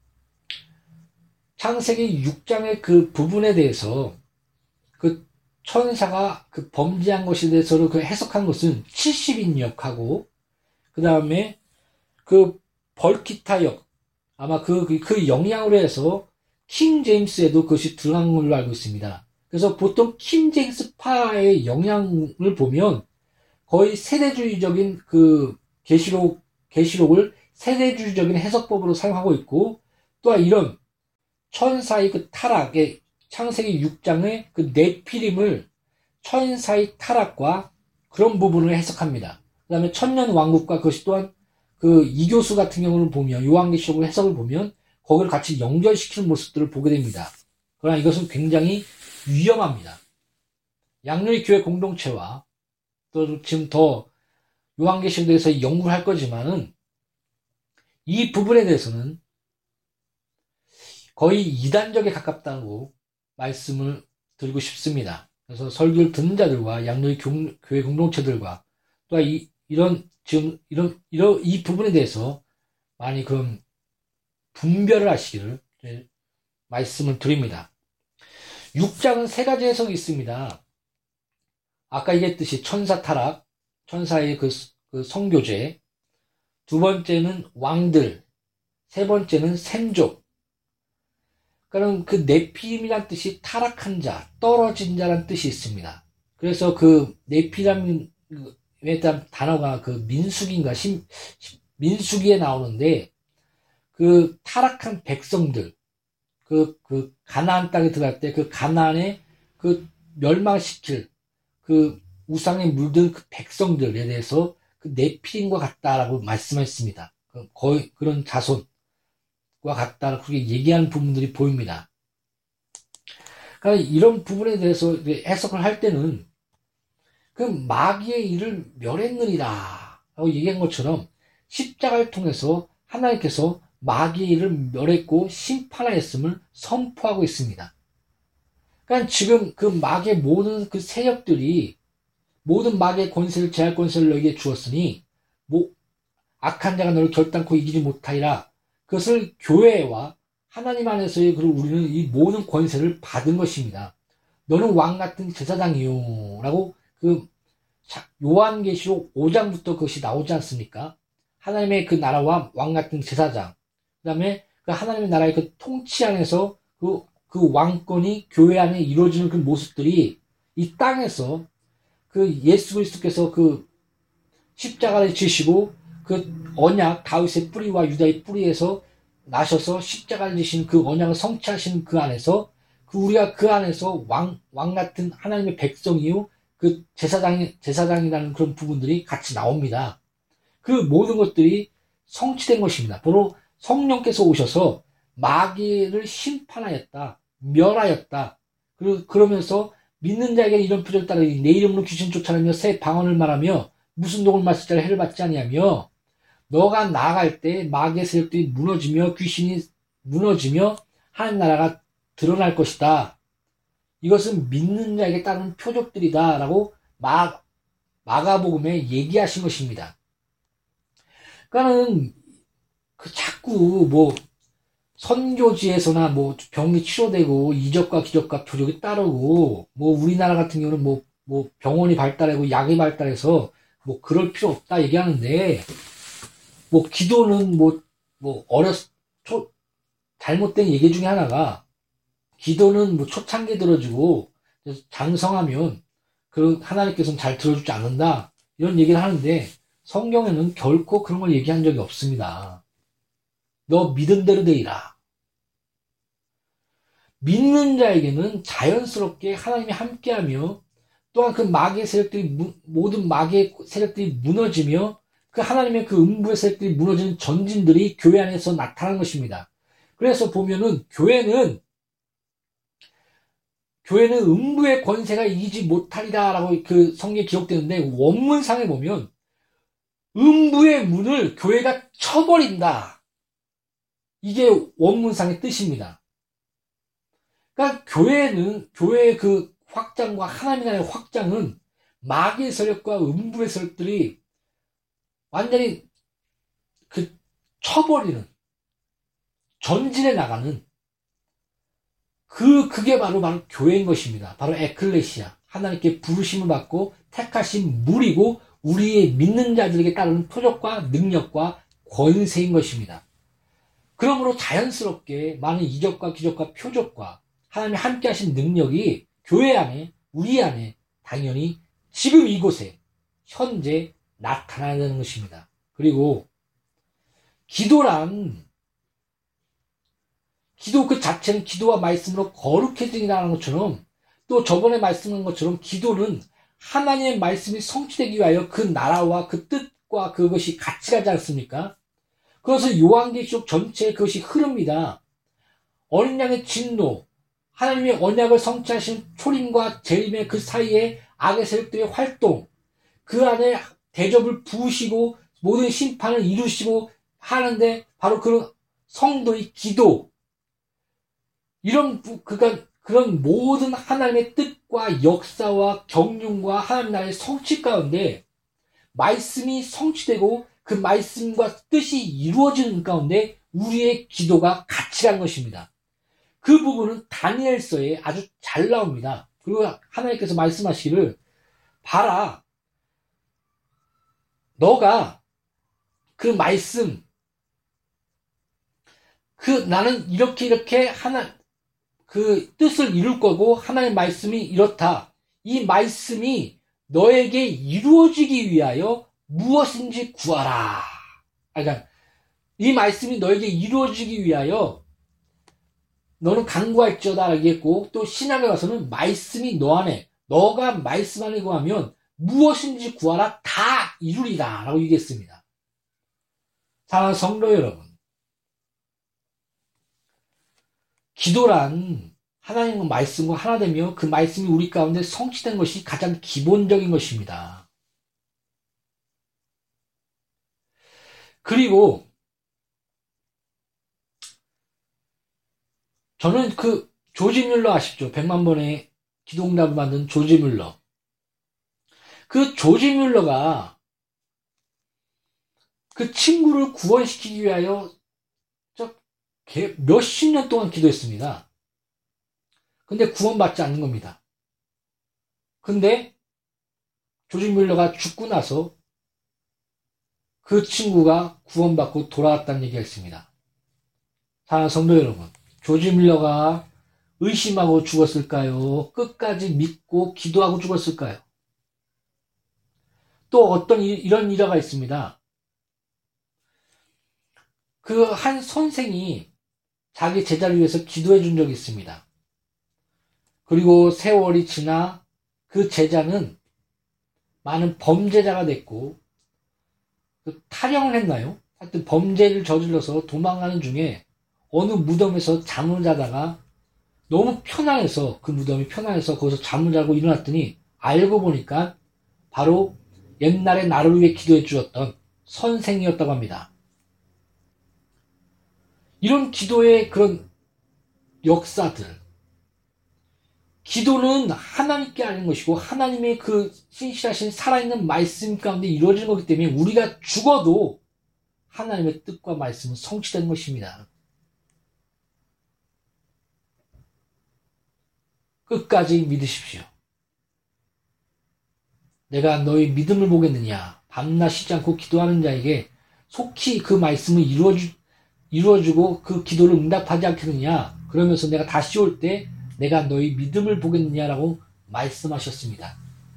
창세기 6장의 그 부분에 대해서 그 천사가 그 범죄한 것에 대해서를 그 해석한 것은 70인역하고 그 다음에 그 벌키타역 아마 그 영향으로 해서 킹 제임스에도 그것이 들어간 걸로 알고 있습니다. 그래서 보통 킹 제임스 파의 영향을 보면 거의 세대주의적인 그 계시록을 세대주의적인 해석법으로 사용하고 있고 또한 이런 천사의 그 타락의 창세기 6장의 그 네피림을 천사의 타락과 그런 부분을 해석합니다. 그 다음에 천년 왕국과 그것이 또한 그 이교수 같은 경우를 보면 요한계시록 해석을 보면 거기를 같이 연결시키는 모습들을 보게 됩니다. 그러나 이것은 굉장히 위험합니다. 양누리 교회 공동체와 또 지금 더 요한계시록에 대해서 연구를 할 거지만은 이 부분에 대해서는 거의 이단적에 가깝다고 말씀을 드리고 싶습니다. 그래서 설교를 듣는 자들과 양누리 교회 공동체들과 또 이 부분에 대해서 많이 그런 분별을 하시기를 말씀을 드립니다. 6장은 세 가지 해석이 있습니다. 아까 얘기했듯이 천사 타락, 천사의 그 선교제, 두 번째는 왕들, 세 번째는 샘족. 그러니까 그 네피림이란 뜻이 타락한 자, 떨어진 자란 뜻이 있습니다. 그래서 그 네피림에 대한 단어가 그 민수기인가 민수기에 나오는데, 그 타락한 백성들, 그 가나안 땅에 들어갈 때 그 가나안에 그 멸망시킬 그 우상에 물든 그 백성들에 대해서 그 네피림과 같다라고 말씀했습니다. 거의 그런 자손과 같다라고 그렇게 얘기하는 부분들이 보입니다. 그러니까 이런 부분에 대해서 해석을 할 때는 그 마귀의 일을 멸했느니라 라고 얘기한 것처럼 십자가를 통해서 하나님께서 마귀의 일을 멸했고 심판하였음을 선포하고 있습니다. 그러니까 지금 그 마귀의 모든 그 세력들이 모든 마귀의 권세를 제할 권세를 너에게 주었으니 악한 자가 너를 결단코 이기지 못하리라. 그것을 교회와 하나님 안에서의 우리는 이 모든 권세를 받은 것입니다. 너는 왕 같은 제사장이요 라고 그 요한계시록 5장부터 그것이 나오지 않습니까? 하나님의 그 나라와 왕 같은 제사장, 그 다음에 그 하나님의 나라의 그 통치 안에서 그 왕권이 교회 안에 이루어지는 그 모습들이 이 땅에서 그 예수 그리스도께서 그 십자가를 지시고 그 언약 다윗의 뿌리와 유다의 뿌리에서 나셔서 십자가를 지신 그 언약을 성취하신 그 안에서 우리가 그 안에서 왕 같은 하나님의 백성이요 그 제사장이라는 그런 부분들이 같이 나옵니다. 그 모든 것들이 성취된 것입니다. 바로 성령께서 오셔서 마귀를 심판하였다, 멸하였다. 그러면서 믿는 자에게 이런 표적을 따르니 내 이름으로 귀신 쫓아내며 새 방언을 말하며 무슨 독을 마실 자를 해를 받지 아니하며 너가 나아갈 때 마귀의 세력들이 무너지며 귀신이 무너지며 하나님 나라가 드러날 것이다. 이것은 믿는 자에게 따르는 표적들이다 라고 마가복음에 얘기하신 것입니다. 그러니까는 자꾸 선교지에서나 병이 치료되고 이적과 기적과 표적이 따르고 우리나라 같은 경우는 병원이 발달하고 약이 발달해서 그럴 필요 없다 얘기하는데 기도는 잘못된 얘기 중에 하나가 기도는 초창기에 들어주고 장성하면 하나님께서는 잘 들어주지 않는다 이런 얘기를 하는데 성경에는 결코 그런 걸 얘기한 적이 없습니다. 너 믿은 대로 되리라. 믿는 자에게는 자연스럽게 하나님이 함께하며 또한 그 마귀의 세력들이 모든 마귀의 세력들이 무너지며 그 하나님의 그 음부의 세력들이 무너지는 전진들이 교회 안에서 나타난 것입니다. 그래서 보면은 교회는 음부의 권세가 이기지 못하리라라고 그 성경에 기록되는데 원문상에 보면 음부의 문을 교회가 쳐버린다. 이게 원문상의 뜻입니다. 그러니까 교회의 그 확장과 하나님 나라의 확장은 마귀의 세력과 음부의 세력들이 완전히 쳐버리는, 전진해 나가는 그게 바로 교회인 것입니다. 바로 에클레시아. 하나님께 부르심을 받고 택하신 무리고 우리의 믿는 자들에게 따르는 표적과 능력과 권세인 것입니다. 그러므로 자연스럽게 많은 이적과 기적과 표적과 하나님이 함께 하신 능력이 교회 안에, 우리 안에 당연히 지금 이곳에 현재 나타나야 되는 것입니다. 그리고 기도 그 자체는 기도와 말씀으로 거룩해지라는 것처럼 또 저번에 말씀한 것처럼 기도는 하나님의 말씀이 성취되기 위하여 그 나라와 그 뜻과 그것이 같이 가지 않습니까? 그것은 요한계시록 전체에 그것이 흐릅니다. 어린 양의 진노, 하나님의 언약을 성취하신 초림과 재림의 그 사이에 악의 세력들의 활동, 그 안에 대접을 부으시고 모든 심판을 이루시고 하는데 바로 그런 성도의 기도, 그런 모든 하나님의 뜻과 역사와 경륜과 하나님 나라의 성취 가운데 말씀이 성취되고 그 말씀과 뜻이 이루어지는 가운데 우리의 기도가 같이 간 것입니다. 그 부분은 다니엘서에 아주 잘 나옵니다. 그리고 하나님께서 말씀하시기를 봐라. 너가 그 말씀, 나는 이렇게 그 뜻을 이룰 거고 하나님의 말씀이 이렇다. 이 말씀이 너에게 이루어지기 위하여 무엇인지 구하라. 그러니까 이 말씀이 너에게 이루어지기 위하여 너는 간구할지어다 얘기했고, 또 신약에 가서는 말씀이 너 안에, 너가 말씀 안에 구하면 무엇인지 구하라 다 이루리라 라고 얘기했습니다. 사랑하는 성도 여러분, 기도란 하나님과 말씀과 하나 되며 그 말씀이 우리 가운데 성취된 것이 가장 기본적인 것입니다. 그리고 저는 그 조지 뮬러 아시죠? 100만 번의 기도응답을 만든 조지 뮬러. 그 조지 뮬러가 그 친구를 구원시키기 위하여 몇십 년 동안 기도했습니다. 근데 구원받지 않는 겁니다. 근데 조지 뮬러가 죽고 나서 그 친구가 구원받고 돌아왔다는 얘기가 있습니다. 사랑하는 성도 여러분, 조지 뮬러가 의심하고 죽었을까요? 끝까지 믿고 기도하고 죽었을까요? 또 어떤 이런 일화가 있습니다. 그 한 선생이 자기 제자를 위해서 기도해 준 적이 있습니다. 그리고 세월이 지나 그 제자는 많은 범죄자가 됐고, 탈영을 했나요? 하여튼 범죄를 저질러서 도망가는 중에 어느 무덤에서 잠을 자다가 너무 편안해서, 그 무덤이 편안해서 거기서 잠을 자고 일어났더니 알고 보니까 바로 옛날에 나를 위해 기도해 주었던 선생이었다고 합니다. 이런 기도의 그런 역사들, 기도는 하나님께 아는 것이고 하나님의 그 신실하신 살아있는 말씀 가운데 이루어지는 것이기 때문에 우리가 죽어도 하나님의 뜻과 말씀은 성취된 것입니다. 끝까지 믿으십시오. 내가 너희 믿음을 보겠느냐. 밤낮 쉬지 않고 기도하는 자에게 속히 그 말씀을 이루어주고 그 기도를 응답하지 않겠느냐. 그러면서 내가 다시 올 때 내가 너희 믿음을 보겠느냐라고 말씀하셨습니다.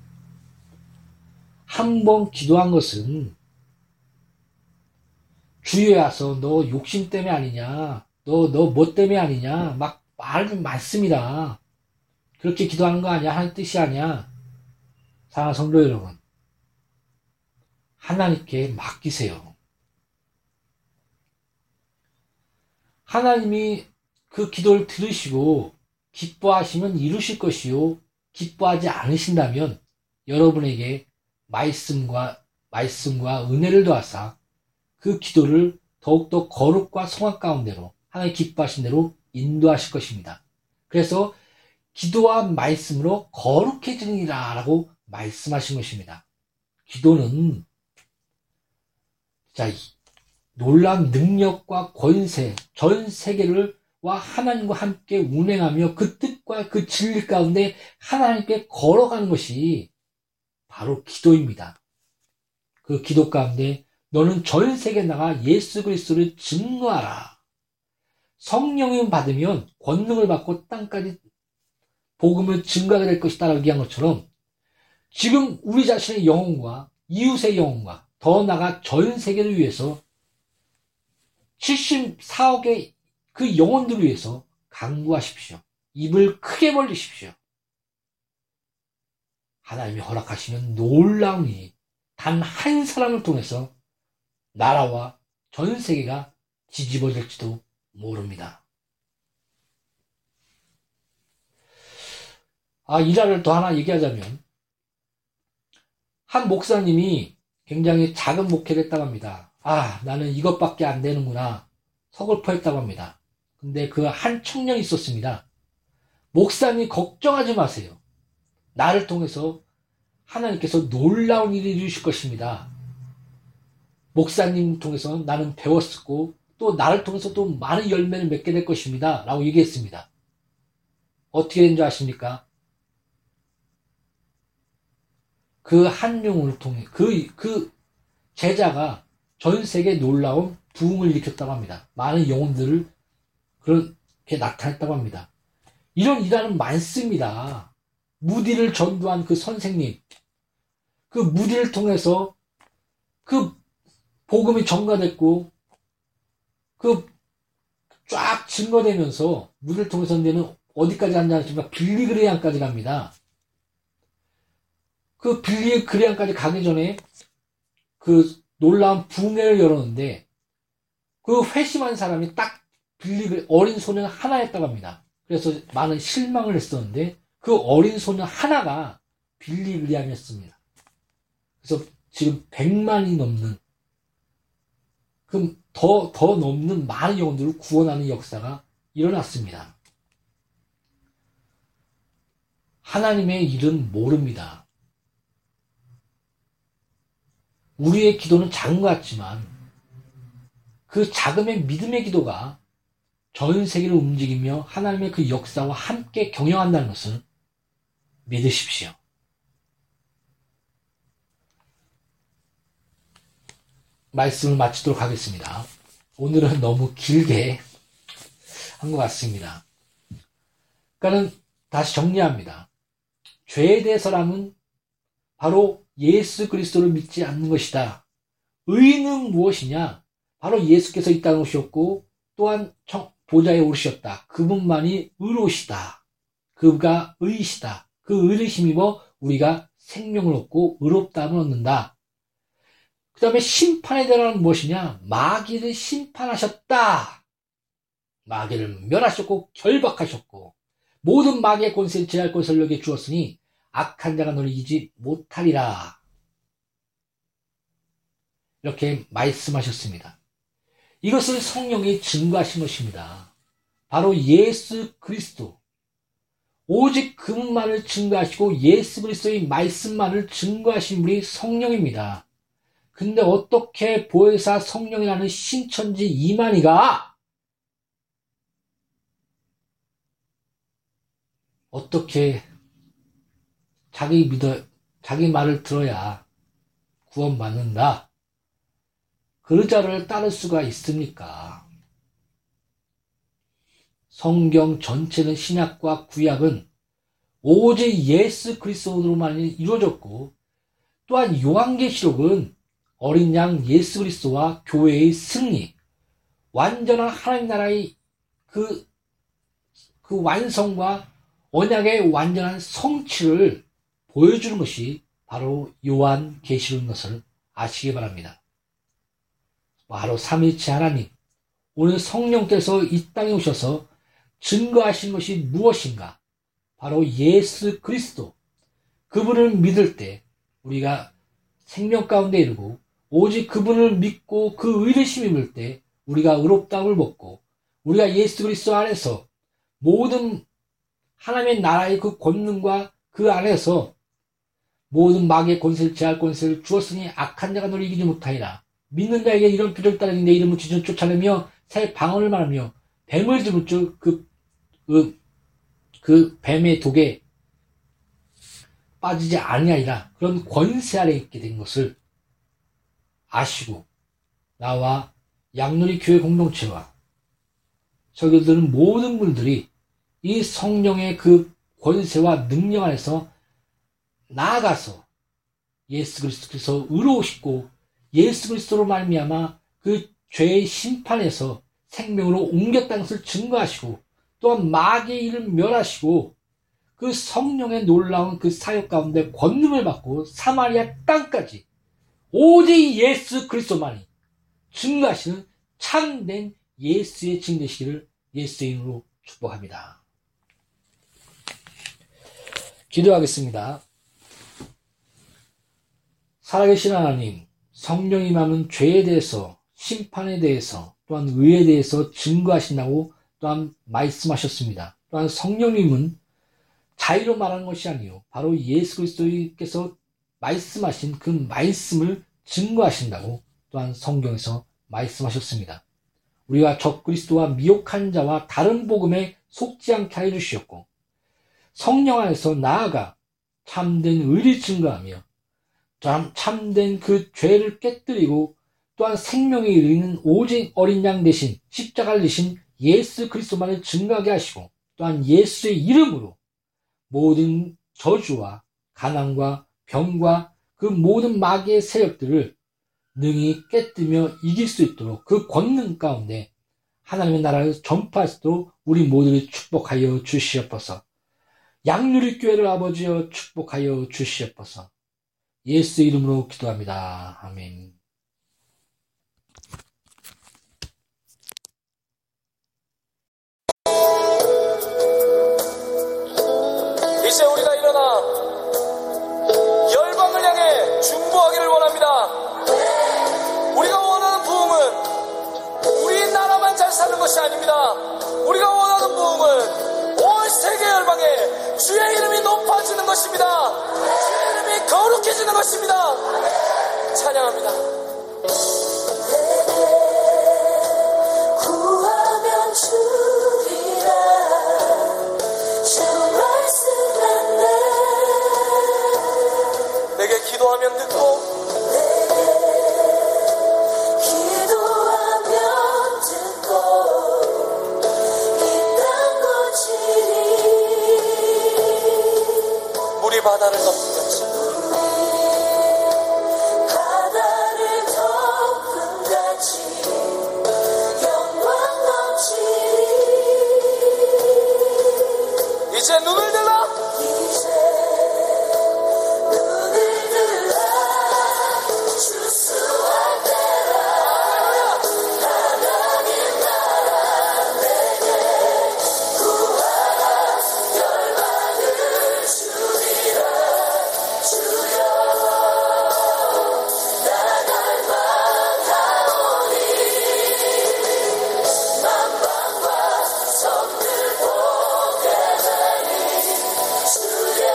한 번 기도한 것은 주위에 와서 너 욕심 때문에 아니냐, 너 뭐 때문에 아니냐, 막 말이 많습니다. 그렇게 기도하는 거 아니야? 하는 뜻이 아니야. 사랑하는 성도 여러분, 하나님께 맡기세요. 하나님이 그 기도를 들으시고 기뻐하시면 이루실 것이요, 기뻐하지 않으신다면 여러분에게 말씀과 은혜를 더하사 그 기도를 더욱더 거룩과 성악 가운데로 하나님 기뻐하신 대로 인도하실 것입니다. 그래서 기도와 말씀으로 거룩해지니라 라고 말씀하신 것입니다. 기도는 놀라운 능력과 권세, 전 세계를 와 하나님과 함께 운행하며 그 뜻과 그 진리 가운데 하나님께 걸어가는 것이 바로 기도입니다. 그 기도 가운데 너는 전 세계에 나가 예수 그리스도를 증거하라. 성령을 받으면 권능을 받고 땅까지 복음을 증거하게 될 것이다 라고 얘기한 것처럼 지금 우리 자신의 영혼과 이웃의 영혼과 더 나아가 전 세계를 위해서 74억의 그 영혼들을 위해서 간구하십시오. 입을 크게 벌리십시오. 하나님이 허락하시는 놀라운 일이 단 한 사람을 통해서 나라와 전 세계가 뒤집어질지도 모릅니다. 일화를 더 하나 얘기하자면 한 목사님이 굉장히 작은 목회를 했다고 합니다. 나는 이것밖에 안 되는구나 서글퍼했다고 합니다. 근데 그 한 청년이 있었습니다. 목사님 걱정하지 마세요. 나를 통해서 하나님께서 놀라운 일을 이루실 것입니다. 목사님 통해서 나는 배웠었고 또 나를 통해서 또 많은 열매를 맺게 될 것입니다. 라고 얘기했습니다. 어떻게 된 줄 아십니까? 그 한 영혼을 통해 그 제자가 전 세계에 놀라운 부흥을 일으켰다고 합니다. 많은 영혼들을 그렇게 나타냈다고 합니다. 이런 일화는 많습니다. 무디를 전도한 그 선생님, 그 무디를 통해서 그 복음이 전가됐고 그 쫙 증거되면서 무디를 통해서 이제는 어디까지 간지 않지만 빌리그레암까지 갑니다. 그 빌리그레암까지 가기 전에 그 놀라운 부흥회를 열었는데 그 회심한 사람이 딱 어린 소년 하나였다고 합니다. 그래서 많은 실망을 했었는데 그 어린 소년 하나가 빌리그레암이었습니다. 그래서 지금 100만이 넘는 더 넘는 많은 영혼들을 구원하는 역사가 일어났습니다. 하나님의 일은 모릅니다. 우리의 기도는 작은 것 같지만 그 작음의 믿음의 기도가 전 세계를 움직이며 하나님의 그 역사와 함께 경영한다는 것을 믿으십시오. 말씀을 마치도록 하겠습니다. 오늘은 너무 길게 한 것 같습니다. 그러니까는 다시 정리합니다. 죄에 대해서라면 바로 예수 그리스도를 믿지 않는 것이다. 의는 무엇이냐? 바로 예수께서 이 땅에 오셨고 또한 보좌에 오르셨다. 그분만이 의로우시다. 그가 의이시다. 그 의를 힘입어 우리가 생명을 얻고 의롭다함을 얻는다. 그 다음에 심판에 대한 무엇이냐? 마귀를 심판하셨다. 마귀를 멸하셨고 결박하셨고 모든 마귀의 권세를 제할 것을 너에게 주었으니 악한 자가 너를 이기지 못하리라. 이렇게 말씀하셨습니다. 이것을 성령이 증거하신 것입니다. 바로 예수 그리스도, 오직 그분만을 증거하시고 예수 그리스도의 말씀만을 증거하신 분이 성령입니다. 근데 어떻게 보혜사 성령이라는 신천지 이만희가 어떻게 자기 말을 들어야 구원받는다. 그 자를 따를 수가 있습니까? 성경 전체는 신약과 구약은 오직 예수 그리스도로만 이루어졌고 또한 요한계시록은 어린 양 예수 그리스도와 교회의 승리, 완전한 하나님 나라의 그 완성과 언약의 완전한 성취를 보여주는 것이 바로 요한계시록인 것을 아시기 바랍니다. 바로 삼위일체 하나님, 오늘 성령께서 이 땅에 오셔서 증거하신 것이 무엇인가? 바로 예수 그리스도, 그분을 믿을 때 우리가 생명 가운데 이르고 오직 그분을 믿고 그 의를 힘입을 때 우리가 의롭다함을 먹고 우리가 예수 그리스도 안에서 모든 하나님의 나라의 그 권능과 그 안에서 모든 마귀의 권세를 제할 권세를 주었으니 악한 자가 너를 이기지 못하리라. 믿는 자에게 이런 표적 따르니 내 이름을 지존 쫓아내며 새 방언을 말하며 뱀을 집을 줄 그 뱀의 독에 빠지지 아니하리라. 그런 권세 아래 있게 된 것을 아시고 나와 양누리 교회 공동체와 저희들은 모든 분들이 이 성령의 그 권세와 능력 안에서 나아가서 예수 그리스도께서 의로우시고 예수 그리스도로 말미암아 그 죄의 심판에서 생명으로 옮겼다는 것을 증거하시고 또한 마귀의 일을 멸하시고 그 성령의 놀라운 그 사역 가운데 권능을 받고 사마리아 땅까지 오직 예수 그리스도만이 증거하시는 참된 예수의 증인 되시기를 예수의 이름으로 축복합니다. 기도하겠습니다. 살아계신 하나님, 성령이 임하는 죄에 대해서, 심판에 대해서, 또한 의에 대해서 증거하신다고 또한 말씀하셨습니다. 또한 성령님은 자의로 말하는 것이 아니요 바로 예수 그리스도께서 말씀하신 그 말씀을 증거하신다고 또한 성경에서 말씀하셨습니다. 우리가 적그리스도와 미혹한 자와 다른 복음에 속지 않게 하여 주시었고 성령 안에서 나아가 참된 의를 증거하며 참된 그 죄를 깨뜨리고 또한 생명에 이르는 오직 어린 양 대신 십자가를 지신 예수 그리스도만을 증거하게 하시고 또한 예수의 이름으로 모든 저주와 가난과 병과 그 모든 마귀의 세력들을 능히 깨뜨며 이길 수 있도록 그 권능 가운데 하나님의 나라를 전파할 수 있도록 우리 모두를 축복하여 주시옵소서. 양누리교회를 아버지여 축복하여 주시옵소서. 예수 이름으로 기도합니다. 아멘. 이제 우리가 일어나 열방을 향해 중보하기를 원합니다. 우리가 원하는 부흥은 우리 나라만 잘 사는 것이 아닙니다. 우리가 원하는 부흥은 온 세계 열방에 주의 이름이 높아지는 것입니다. 주의 이름이 거룩해지는 것입니다. 찬양합니다. 구하면 주리라 주 말씀했네. 내게 기도하면 듣고 기도하면 듣고 이 땅 고치리. 물이 바다를 덮는같이 바다를 덮음같이 영광 넘치리. 이제 눈을 들라 이제 눈을 들라 주수할 때라. 하나님 나라 내게 구하라. 열방을 주리라. 주여 나 닮아가오니. 만방과 섬들 보게 되리. 주의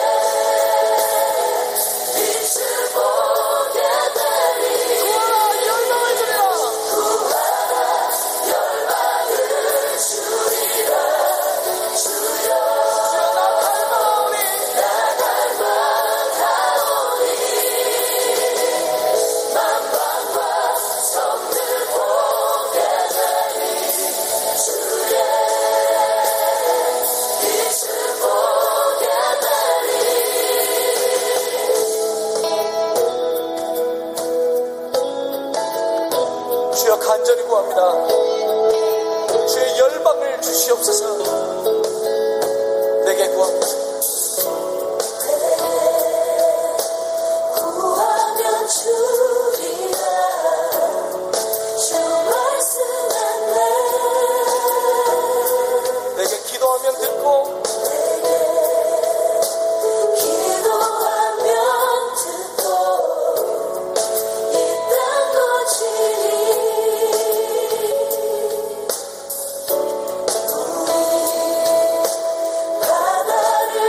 빛을 보게 되리. 구하라 열방을 주리라. 구하라 열방을 주리라. 주여 주여 나 닮아오니 나 닮아가오니. 만방과 섬들 보게 되리. 주의 빛을 보게 되리. 주여 간절히 구합니다. 주의 열방을 주시옵소서. 내게 구합니다. 구하면 주리라 주 말씀했네. 내게 기도하면 듣고 기도하면 듣고 이 땅 고치리. 바다를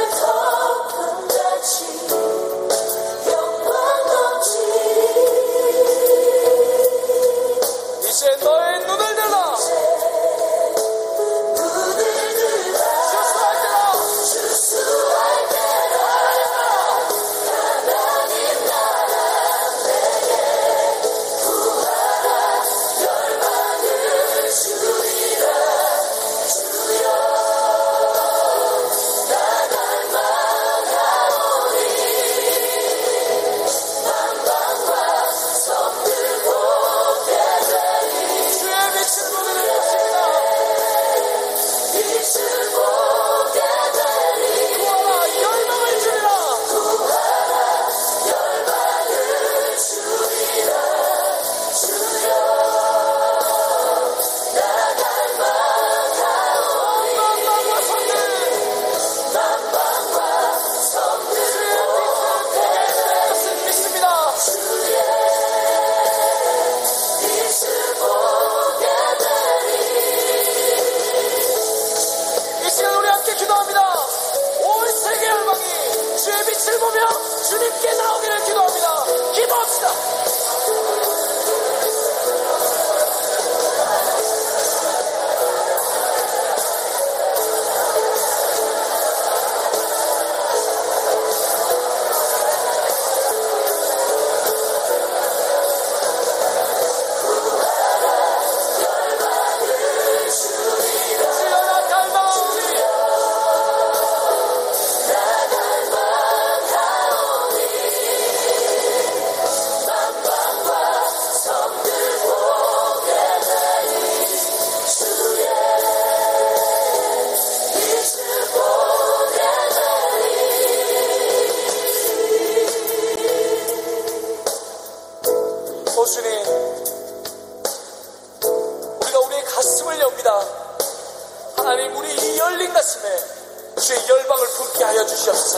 우리의 가슴을 엽니다. 하나님, 우리 이 열린 가슴에 주의 열방을 품게 하여 주시옵소서.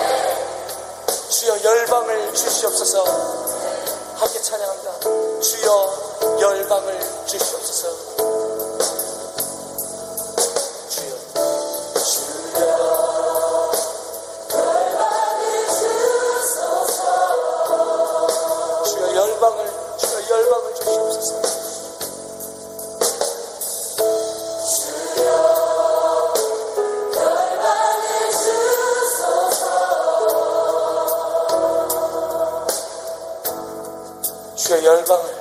주여 열방을 주시옵소서. 함께 찬양합니다. 주여 열방을 주시옵소서. 주여 열방을 주시옵소서. 주여 열방을